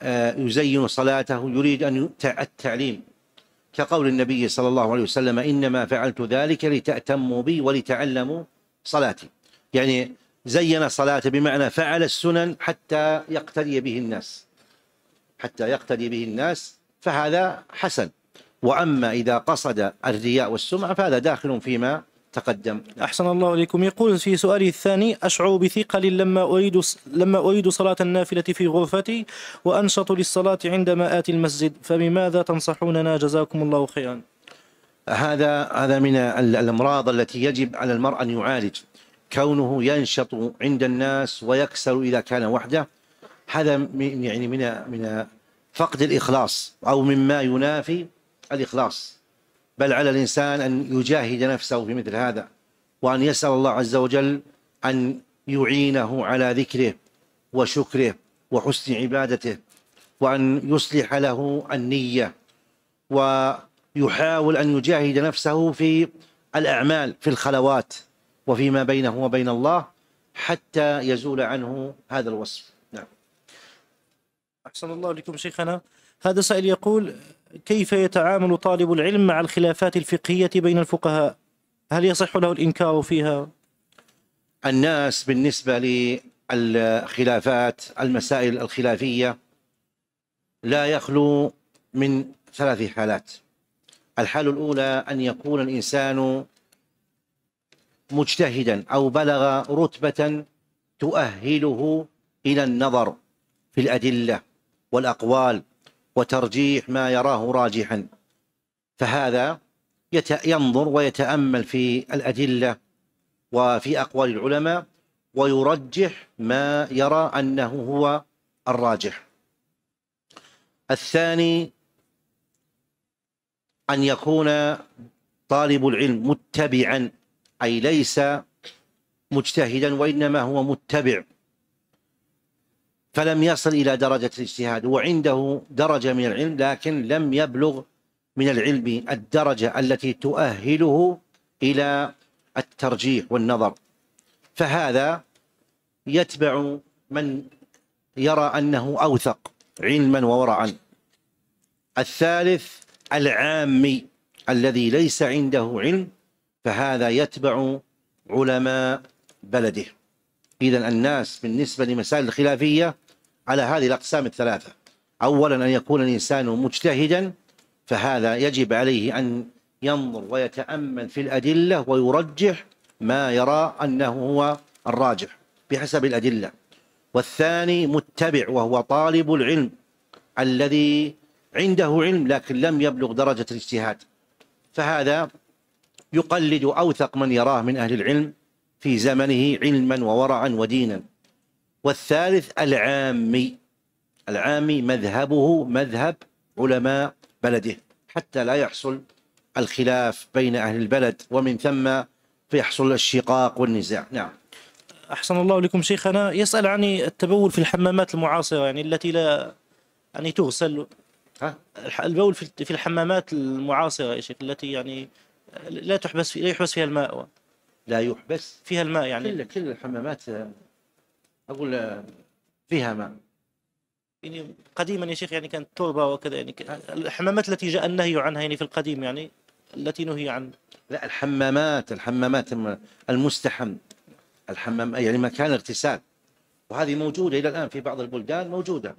يزين صلاته يريد أن التعليم، كقول النبي صلى الله عليه وسلم: إنما فعلت ذلك لتأتموا بي ولتعلموا صلاتي. يعني زين صلاته بمعنى فعل السنن حتى يقتدي به الناس، حتى يقتدي به الناس، فهذا حسن. وأما إذا قصد الرياء والسمعة فهذا داخل فيما تقدم. أحسن الله عليكم. يقول في سؤالي الثاني: أشعر بثقل لما أريد لما أريد صلاة النافلة في غرفتي وأنشط للصلاة عندما آتي المسجد، فبماذا تنصحوننا جزاكم الله خيرا؟ هذا هذا من الأمراض التي يجب على المرء أن يعالج، كونه ينشط عند الناس ويكسل إذا كان وحده، هذا يعني من من فقد الإخلاص أو مما ينافي الإخلاص. بل على الإنسان أن يجاهد نفسه في مثل هذا، وأن يسأل الله عز وجل أن يعينه على ذكره وشكره وحسن عبادته، وأن يصلح له النية، ويحاول أن يجاهد نفسه في الأعمال في الخلوات وفيما بينه وبين الله حتى يزول عنه هذا الوصف. نعم. أحسن الله لكم شيخنا. هذا سائل يقول: كيف يتعامل طالب العلم مع الخلافات الفقهية بين الفقهاء؟ هل يصح له الإنكار فيها؟ الناس بالنسبة للخلافات، المسائل الخلافية، لا يخلو من ثلاث حالات. الحالة الأولى أن يكون الإنسان مجتهدا أو بلغ رتبة تؤهله إلى النظر في الأدلة والأقوال وترجيح ما يراه راجحا، فهذا ينظر ويتأمل في الأدلة وفي أقوال العلماء ويرجح ما يرى أنه هو الراجح. الثاني أن يكون طالب العلم متبعا، أي ليس مجتهدا وإنما هو متبع، فلم يصل إلى درجة الاجتهاد، وعنده درجة من العلم لكن لم يبلغ من العلم الدرجة التي تؤهله إلى الترجيح والنظر، فهذا يتبع من يرى أنه أوثق علما وورعا. الثالث العامي الذي ليس عنده علم، فهذا يتبع علماء بلده. إذن الناس بالنسبة لمسائل الخلافية على هذه الأقسام الثلاثة: أولا أن يكون الإنسان مجتهدا، فهذا يجب عليه أن ينظر ويتأمل في الأدلة ويرجح ما يرى أنه هو الراجح بحسب الأدلة. والثاني متبع، وهو طالب العلم الذي عنده علم لكن لم يبلغ درجة الاجتهاد، فهذا يقلد أوثق من يراه من أهل العلم في زمنه علما وورعا ودينا، والثالث العامي. العامي مذهبه مذهب علماء بلده حتى لا يحصل الخلاف بين أهل البلد، ومن ثم فيحصل الشقاق والنزاع. نعم. أحسن الله لكم شيخنا. يسأل عن التبول في الحمامات المعاصرة، يعني التي لا يعني تغسل. ها؟ البول في الحمامات المعاصرة يا شيخ، التي يعني لا تحبس في لا يحبس فيها الماء. لا يحبس فيها الماء يعني. كل كل الحمامات أقول فيها ماء. يعني قديما يا شيخ يعني كانت تربة وكذا، يعني الحمامات التي جاء النهي عنها يعني في القديم، يعني التي نهي عن. لا، الحمامات الحمامات المستحم، الحمام يعني مكان اغتسال، وهذه موجودة إلى الآن في بعض البلدان، موجودة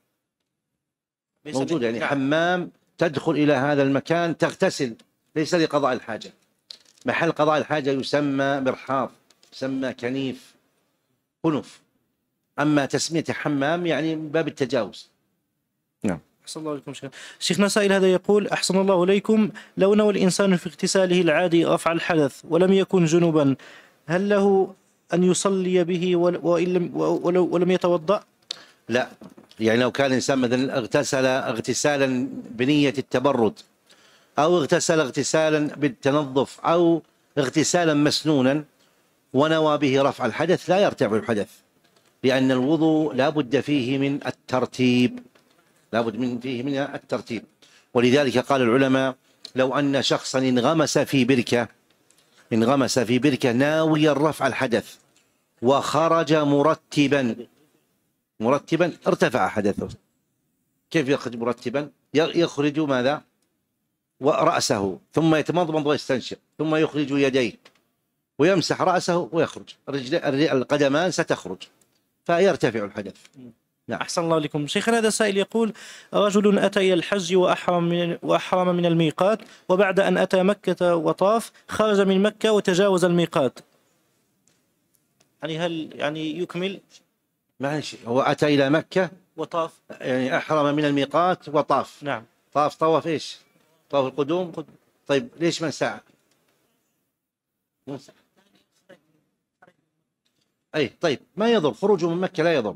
موجودة يعني حمام تدخل إلى هذا المكان تغتسل، ليس لقضاء الحاجة. محل قضاء الحاجة يسمى مرحاض، يسمى كنيف، كنف. أما تسمية حمام يعني من باب التجاوز. نعم. أحسن الله إليكم شيخ. شيخنا سائل هذا يقول: أحسن الله إليكم، لو نوى الإنسان في اغتساله العادي رفع الحدث ولم يكن جنبا، هل له أن يصلي به وإن لم ولو ولم يتوضأ؟ لا، يعني لو كان الإنسان مثلا اغتسل اغتسالا بنية التبرد، أو اغتسل اغتسالا بالتنظف، أو اغتسالا مسنونا ونوى به رفع الحدث، لا يرتفع الحدث، لأن الوضوء لا بد فيه من الترتيب، لا بد من فيه من الترتيب. ولذلك قال العلماء: لو أن شخصا انغمس في بركة انغمس في بركة ناويا رفع الحدث وخرج مرتبا مرتبا ارتفع حدثه. كيف يخرج مرتبا؟ يخرج ماذا؟ ورأسه، ثم يتمضمض ويستنشق، ثم يخرج يديه ويمسح رأسه ويخرج، القدمان ستخرج فيرتفع الحدث. نعم. أحسن الله لكم شيخنا. هذا سائل يقول: رجل أتى إلى الحج وأحرم من, وأحرم من الميقات، وبعد أن أتى مكة وطاف خرج من مكة وتجاوز الميقات، يعني هل يعني يكمل؟ معلش، هو أتى إلى مكة وطاف، يعني أحرم من الميقات وطاف. نعم. طاف طواف إيش؟ طواف القدوم. طيب ليش من ساعة؟ أي طيب، ما يضر خروجه من مكة، لا يضر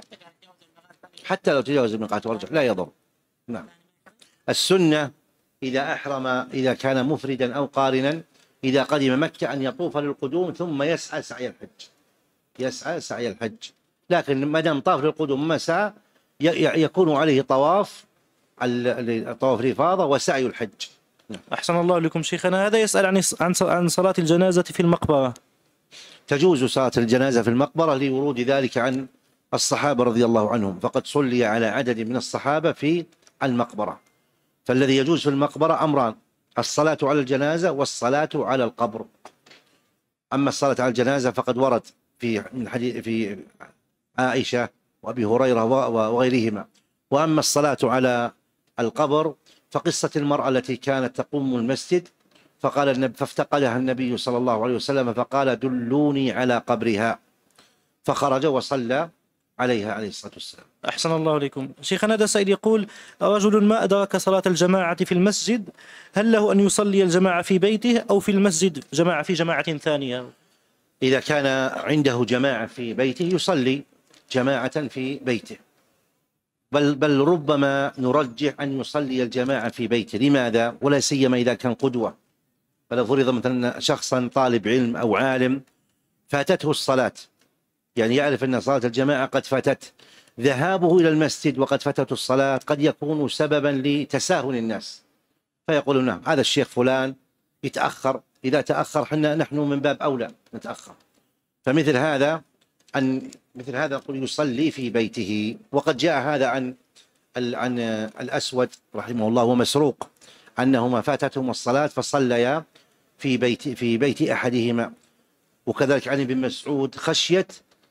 حتى لو تجاوز الميقات ورجع، لا يضر. نعم. السنة إذا أحرم، إذا كان مفردا أو قارنا، إذا قدم مكة أن يطوف للقدوم ثم يسعى سعي الحج، يسعى سعي الحج. لكن ما دام طاف للقدوم ما سعى، يكون عليه طواف طواف الإفاضة وسعي الحج. أحسن الله لكم شيخنا. هذا يسأل عن عن صلاة الجنازة في المقبرة. تجوز صلاة الجنازة في المقبرة لورود ذلك عن الصحابة رضي الله عنهم، فقد صلي على عدد من الصحابة في المقبرة. فالذي يجوز في المقبرة أمران: الصلاة على الجنازة والصلاة على القبر. أما الصلاة على الجنازة فقد ورد في من حديث في عائشة وأبي هريرة وغيرهما. وأما الصلاة على القبر فقصة المرأة التي كانت تقوم المسجد، فقال النبي فافتقدها النبي صلى الله عليه وسلم فقال: دلوني على قبرها، فخرج وصلى عليها عليه الصلاة والسلام. أحسن الله عليكم شيخنا. هذا سائل يقول: رجل ما أدرك صلاة الجماعة في المسجد، هل له أن يصلي الجماعة في بيته أو في المسجد جماعة في جماعة ثانية؟ إذا كان عنده جماعة في بيته يصلي جماعة في بيته، بل بل ربما نرجح أن يصلي الجماعة في بيته. لماذا؟ ولا سيما إذا كان قدوة. فلو فرض مثلا شخصا طالب علم أو عالم فاتته الصلاة، يعني يعرف أن صلاة الجماعة قد فاتت، ذهابه إلى المسجد وقد فاتته الصلاة قد يكون سببا لتساهل الناس، فيقول: نعم هذا الشيخ فلان يتأخر، إذا تأخر حنا نحن من باب أولى نتأخر. فمثل هذا أن مثل هذا نقول يصلي في بيته. وقد جاء هذا عن عن الأسود رحمه الله ومسروق أنهما فاتتهم الصلاة فصليا في بيت في بيت أحدهما. وكذلك عن ابن مسعود خشية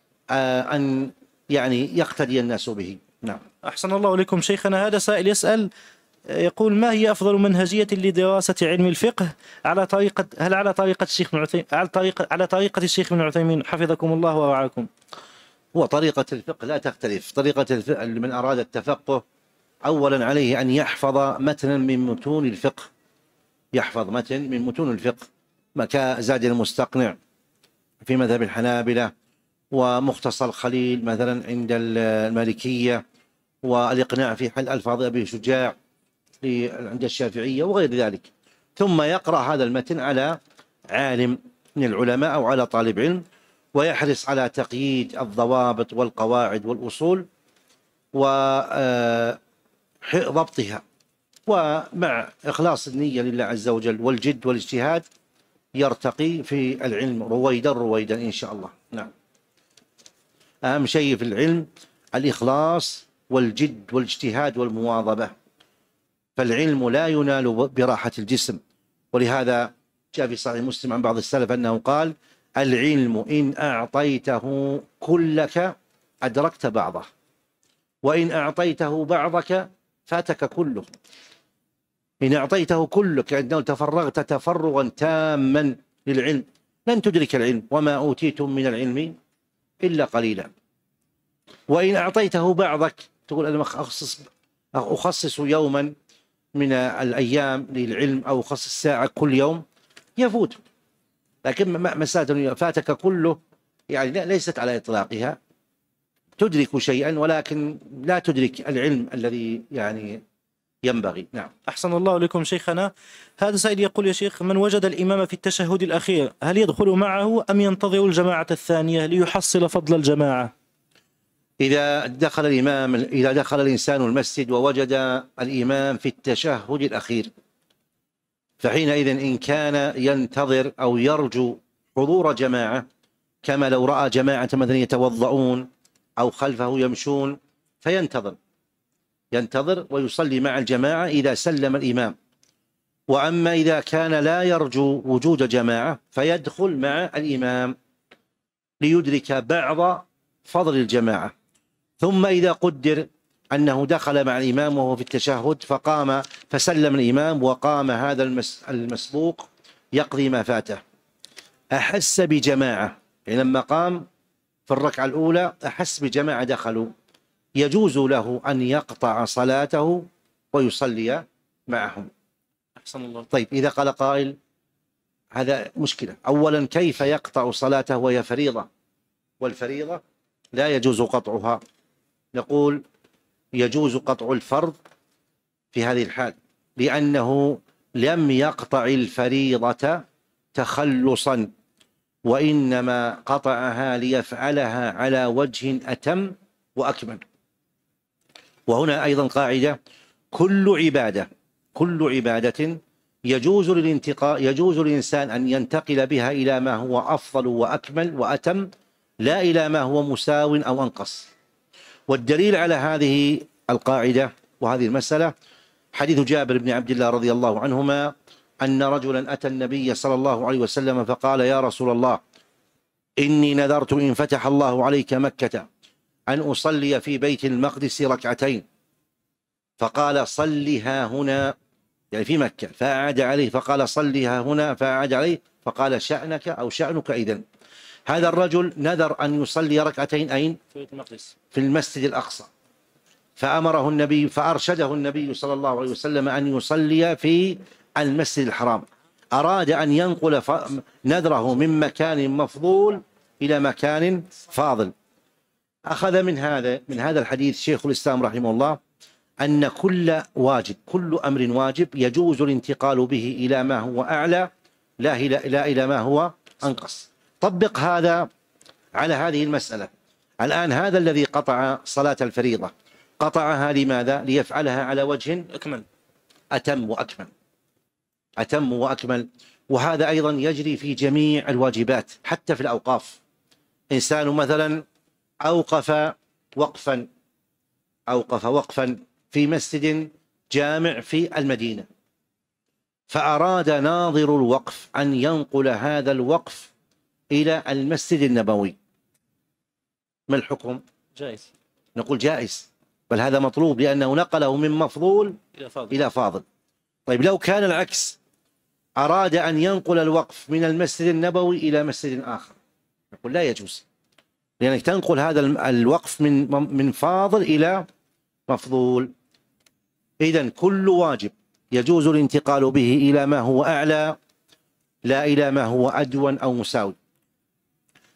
أن يعني يقتدي الناس به. نعم. أحسن الله إليكم شيخنا. هذا سائل يسأل يقول: ما هي أفضل منهجية لدراسة علم الفقه على طريقة هل على طريقة الشيخ ابن عثيمين على طريقة على طريقة الشيخ ابن عثيمين حفظكم الله ورعاكم؟ هو طريقة الفقه لا تختلف. طريقة الفقه من أراد التفقه أولا عليه أن يحفظ متنا من متون الفقه، يحفظ متن من متون الفقه كزاد المستقنع في مذهب الحنابلة، ومختصر الخليل مثلا عند المالكية، والإقناع في حل ألفاظ أبي شجاع عند الشافعية وغير ذلك، ثم يقرأ هذا المتن على عالم من العلماء أو على طالب علم، ويحرص على تقييد الضوابط والقواعد والأصول وضبطها، ومع إخلاص النية لله عز وجل والجد والاجتهاد يرتقي في العلم رويدا رويدا إن شاء الله. نعم، أهم شيء في العلم الإخلاص والجد والاجتهاد والمواظبة، فالعلم لا ينال براحة الجسم، ولهذا جاء في صحيح مسلم عن بعض السلف أنه قال: العلم إن أعطيته كلك أدركت بعضه، وإن أعطيته بعضك فاتك كله. إن أعطيته كلك أنه تفرغت تفرغا تاما للعلم لن تدرك العلم، وما أوتيتم من العلم إلا قليلا. وإن أعطيته بعضك، تقول أنا أخصص أخصص يوما من الأيام للعلم أو أخصص ساعة كل يوم، يفوت. لكن مسألة فاتك كله يعني ليست على إطلاقها، تدرك شيئا ولكن لا تدرك العلم الذي يعني ينبغي. نعم. أحسن الله لكم شيخنا. هذا سائل يقول: يا شيخ، من وجد الإمام في التشهد الأخير هل يدخل معه أم ينتظر الجماعة الثانية ليحصل فضل الجماعة؟ إذا دخل الإمام إذا دخل الإنسان المسجد ووجد الإمام في التشهد الأخير، فحينئذ إن كان ينتظر أو يرجو حضور جماعة، كما لو رأى جماعة مثلا يتوضؤون أو خلفه يمشون، فينتظر ينتظر ويصلي مع الجماعة إذا سلم الإمام. وأما إذا كان لا يرجو وجود جماعة فيدخل مع الإمام ليدرك بعض فضل الجماعة. ثم إذا قدر أنه دخل مع الإمام وهو في التشهد فقام فسلم الإمام وقام هذا المسبوق يقضي ما فاته، أحس بجماعة، يعني لما قام في الركعة الأولى أحس بجماعة دخلوا، يجوز له أن يقطع صلاته ويصلي معهم. أحسن الله. طيب، إذا قال قائل هذا مشكلة، أولا كيف يقطع صلاته وهي فريضة، والفريضة لا يجوز قطعها؟ نقول يجوز قطع الفرض في هذه الحال، لأنه لم يقطع الفريضة تخلصا، وإنما قطعها ليفعلها على وجه أتم وأكمل. وهنا أيضا قاعدة: كل عبادة كل عبادة يجوز للانتقال يجوز للإنسان أن ينتقل بها إلى ما هو أفضل وأكمل وأتم، لا إلى ما هو مساو أو أنقص. والدليل على هذه القاعدة وهذه المسألة حديث جابر بن عبد الله رضي الله عنهما أن رجلا أتى النبي صلى الله عليه وسلم فقال: يا رسول الله، إني نذرت إن فتح الله عليك مكة أن أصلي في بيت المقدس ركعتين، فقال: صلها هنا، يعني في مكة، فأعاد عليه فقال: صلها هنا، فأعاد عليه فقال: شأنك أو شأنك. إذن هذا الرجل نذر أن يصلي ركعتين أين؟ في المسجد الأقصى، فأمره النبي فأرشده النبي صلى الله عليه وسلم أن يصلي في المسجد الحرام. أراد أن ينقل نذره من مكان مفضول إلى مكان فاضل. أخذ من هذا من هذا الحديث شيخ الإسلام رحمه الله أن كل واجب كل أمر واجب يجوز الانتقال به إلى ما هو أعلى، لا إلى لا إلى ما هو أنقص. طبق هذا على هذه المسألة. الآن هذا الذي قطع صلاة الفريضة قطعها لماذا؟ ليفعلها على وجه أكمل أتم وأكمل أتم وأكمل. وهذا أيضا يجري في جميع الواجبات، حتى في الأوقاف. إنسان مثلا أوقف وقفا أوقف وقفا في مسجد جامع في المدينة، فأراد ناظر الوقف أن ينقل هذا الوقف إلى المسجد النبوي، ما الحكم؟ جائز. نقول جائز، بل هذا مطلوب، لأنه نقله من مفضول إلى فاضل. إلى فاضل. طيب، لو كان العكس، أراد أن ينقل الوقف من المسجد النبوي إلى مسجد آخر، نقول لا يجوز، لأنك تنقل هذا الوقف من من فاضل إلى مفضول. إذن كل واجب يجوز الانتقال به إلى ما هو أعلى، لا إلى ما هو أدون أو مساوي.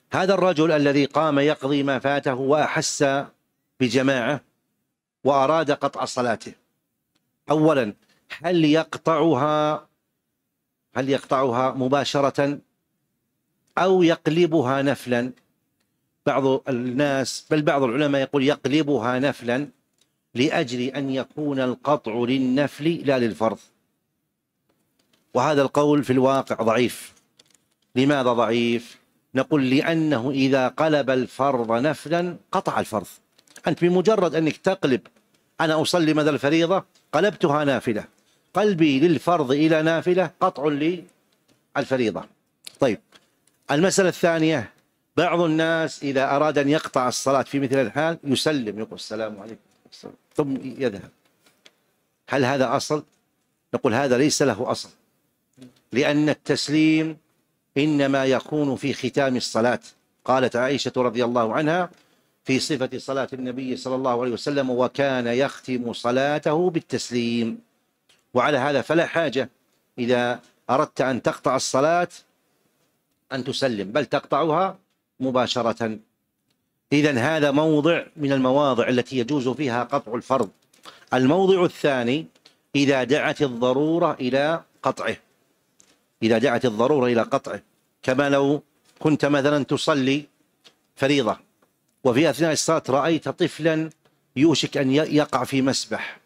هذا الرجل الذي قام يقضي ما فاته وأحس بجماعة وأراد قطع صلاته، أولا هل يقطعها هل يقطعها مباشرة أو يقلبها نفلا؟ بعض الناس بل بعض العلماء يقول يقلبها نفلا لأجل أن يكون القطع للنفل لا للفرض، وهذا القول في الواقع ضعيف. لماذا ضعيف؟ نقول لأنه إذا قلب الفرض نفلا قطع الفرض. أنت بمجرد أنك تقلب أنا أصلي مدى الفريضة قلبتها نافلة، قلبي للفرض إلى نافلة قطع للفريضة. طيب المسألة الثانية، بعض الناس إذا أراد أن يقطع الصلاة في مثل الحال يسلم يقول السلام عليكم ثم يذهب. هل هذا أصل؟ نقول هذا ليس له أصل، لأن التسليم إنما يكون في ختام الصلاة. قالت عائشة رضي الله عنها في صفة صلاة النبي صلى الله عليه وسلم: وكان يختم صلاته بالتسليم. وعلى هذا فلا حاجة إذا أردت أن تقطع الصلاة أن تسلم، بل تقطعها مباشرة. إذن هذا موضع من المواضع التي يجوز فيها قطع الفرض. الموضع الثاني إذا دعت الضرورة إلى قطعه، إذا دعت الضرورة إلى قطعه، كما لو كنت مثلا تصلي فريضة وفي أثناء الصلاة رأيت طفلا يوشك أن يقع في مسبح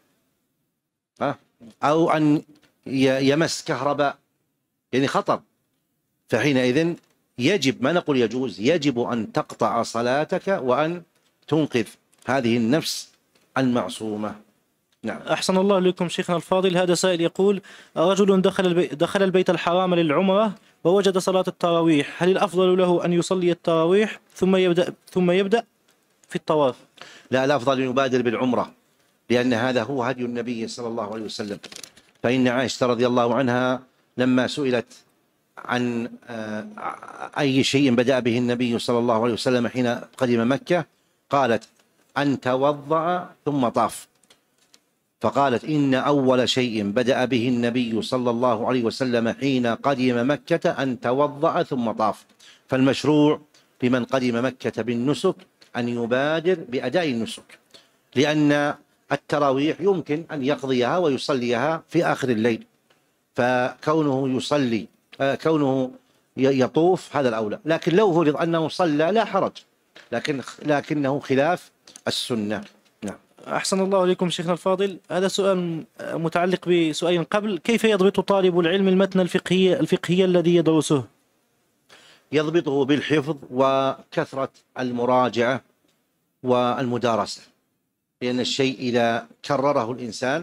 أو أن يمس كهرباء، يعني خطر، فحينئذ يجب، ما نقول يجوز، يجب أن تقطع صلاتك وأن تنقذ هذه النفس المعصومة. نعم. أحسن الله لكم شيخنا الفاضل. هذا سائل يقول: رجل دخل البيت, دخل البيت الحرام للعمرة ووجد صلاة التراويح، هل الأفضل له أن يصلي التراويح ثم يبدأ ثم يبدأ في الطواف؟ لا، الأفضل أن يبادر بالعمرة، لأن هذا هو هدي النبي صلى الله عليه وسلم. فإن عائشة رضي الله عنها لما سئلت عن أي شيء بدأ به النبي صلى الله عليه وسلم حين قدم مكة قالت: أن توضأ ثم طاف. فقالت: إن أول شيء بدأ به النبي صلى الله عليه وسلم حين قدم مكة أن توضأ ثم طاف. فالمشروع لمن قدم مكة بالنسك أن يبادر بأداء النسك، لأن التراويح يمكن أن يقضيها ويصليها في آخر الليل، فكونه يصلي كونه يطوف هذا الأولى. لكن لو فرض أنه صلى لا حرج، لكن لكنه خلاف السنة. نعم. أحسن الله عليكم شيخنا الفاضل. هذا سؤال متعلق بسؤال قبل: كيف يضبط طالب العلم المتن الفقهي الفقهي الذي يدرسه؟ يضبطه بالحفظ وكثرة المراجعة والمدارسة، لأن الشيء إذا كرره الإنسان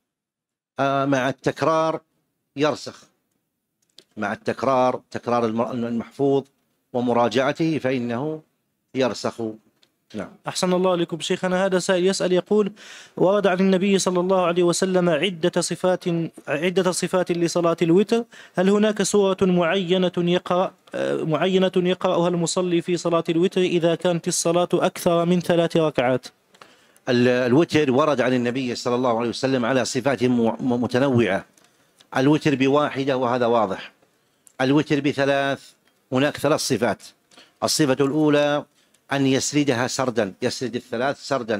مع التكرار يرسخ، مع التكرار تكرار المحفوظ ومراجعته فإنه يرسخ. نعم. أحسن الله عليكم شيخنا. هذا سائل يسأل يقول: ورد عن النبي صلى الله عليه وسلم عدة صفات عدة صفات لصلاة الوتر، هل هناك سورة معينة يقرأ معينة يقرأها المصلي في صلاة الوتر إذا كانت الصلاة أكثر من ثلاث ركعات؟ الوتر ورد عن النبي صلى الله عليه وسلم على صفات متنوعة. الوتر بواحدة وهذا واضح، الوتر بثلاث هناك ثلاث صفات. الصفة الأولى أن يسردها سردا، يسرد الثلاث سردا.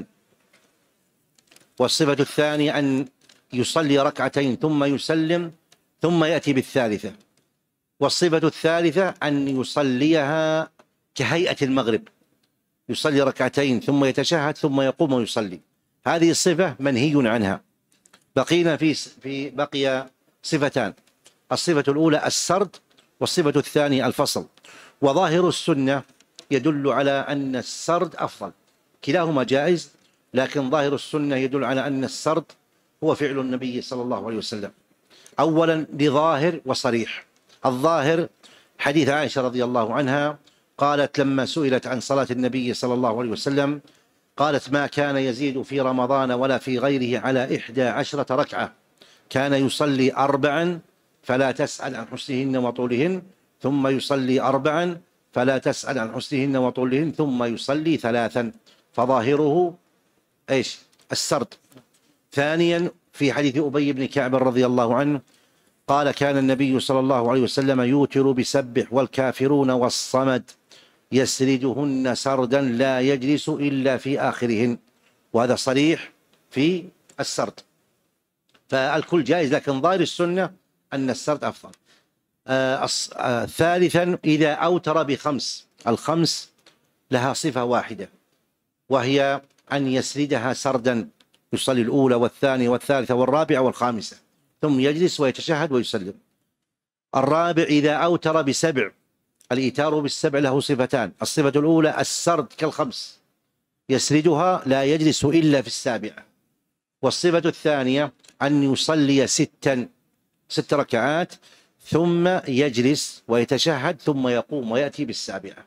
والصفة الثانية أن يصلي ركعتين ثم يسلم ثم يأتي بالثالثة. والصفة الثالثة أن يصليها كهيئة المغرب، يصلي ركعتين ثم يتشهد ثم يقوم ويصلي. هذه الصفة منهي عنها. بقينا في في بقي صفتان: الصفة الأولى السرد، والصفة الثانية الفصل. وظاهر السنة يدل على أن السرد أفضل، كلاهما جائز، لكن ظاهر السنة يدل على أن السرد هو فعل النبي صلى الله عليه وسلم. أولا لظاهر وصريح. الظاهر حديث عائشة رضي الله عنها قالت لما سئلت عن صلاة النبي صلى الله عليه وسلم قالت: ما كان يزيد في رمضان ولا في غيره على إحدى عشرة ركعة، كان يصلي أربعا فلا تسأل عن حسنهن وطولهن، ثم يصلي أربعا فلا تسأل عن حسنهن وطولهن، ثم يصلي ثلاثا. فظاهره إيش؟ السرد. ثانيا في حديث أبي بن كعب رضي الله عنه قال: كان النبي صلى الله عليه وسلم يوتر بسبح والكافرون والصمد يسردهن سردا لا يجلس إلا في آخرهن، وهذا صريح في السرد، فالكل جائز، لكن ظاهر السنة أن السرد أفضل. آه آه ثالثا إذا أوتر بخمس، الخمس لها صفة واحدة وهي أن يسردها سردا، يصلي الأولى والثانية والثالثة والرابعة والخامسة ثم يجلس ويتشهد ويسلم. الرابع إذا أوتر بسبع، الإيتار بالسبع له صفتان، الصفة الأولى السرد كالخمس يسردها لا يجلس إلا في السابعة، والصفة الثانية أن يصلي ستا ست ركعات ثم يجلس ويتشهد ثم يقوم ويأتي بالسابعة.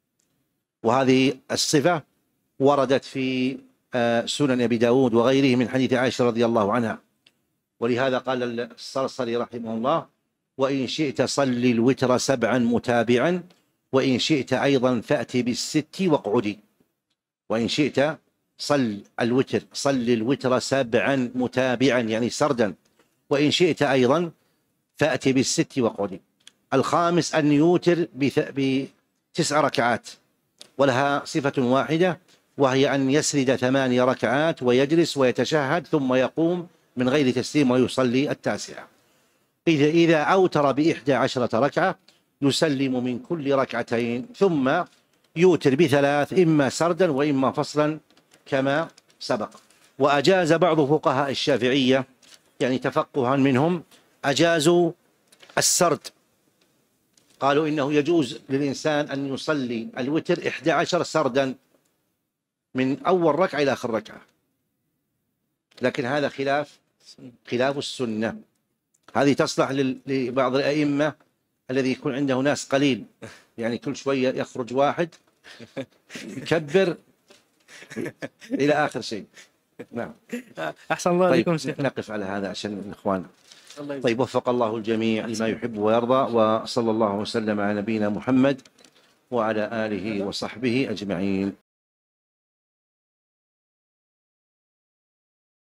وهذه الصفة وردت في سنن أبي داود وغيره من حديث عائشة رضي الله عنها، ولهذا قال الصرصري رحمه الله: وإن شئت صل الوتر سبعا متابعا، وإن شئت أيضا فأتي بالست واقعدي. وإن شئت صل الوتر صل الوتر سبعا متابعا يعني سردا، وإن شئت أيضا فأتي بالست واقعدي. الخامس أن يوتر بتسع ركعات ولها صفة واحدة وهي أن يسرد ثماني ركعات ويجلس ويتشهد ثم يقوم من غير تسليم ويصلي التاسعة. إذا إذا أوتر بإحدى عشرة ركعة يسلم من كل ركعتين ثم يوتر بثلاث، إما سردا وإما فصلا كما سبق. وأجاز بعض فقهاء الشافعية يعني تفقها منهم أجازوا السرد، قالوا إنه يجوز للإنسان أن يصلي الوتر إحدى عشر سردا من أول ركعة إلى آخر ركعة، لكن هذا خلاف خلاف السنة. هذه تصلح لبعض الأئمة الذي يكون عنده ناس قليل، يعني كل شوية يخرج واحد يكبر إلى آخر شيء. نعم. أحسن الله طيب عليكم شيخ. نقف على هذا عشان الإخوان. طيب وفق الله الجميع لما يحب ويرضى، وصلى الله وسلم على نبينا محمد وعلى آله وصحبه أجمعين.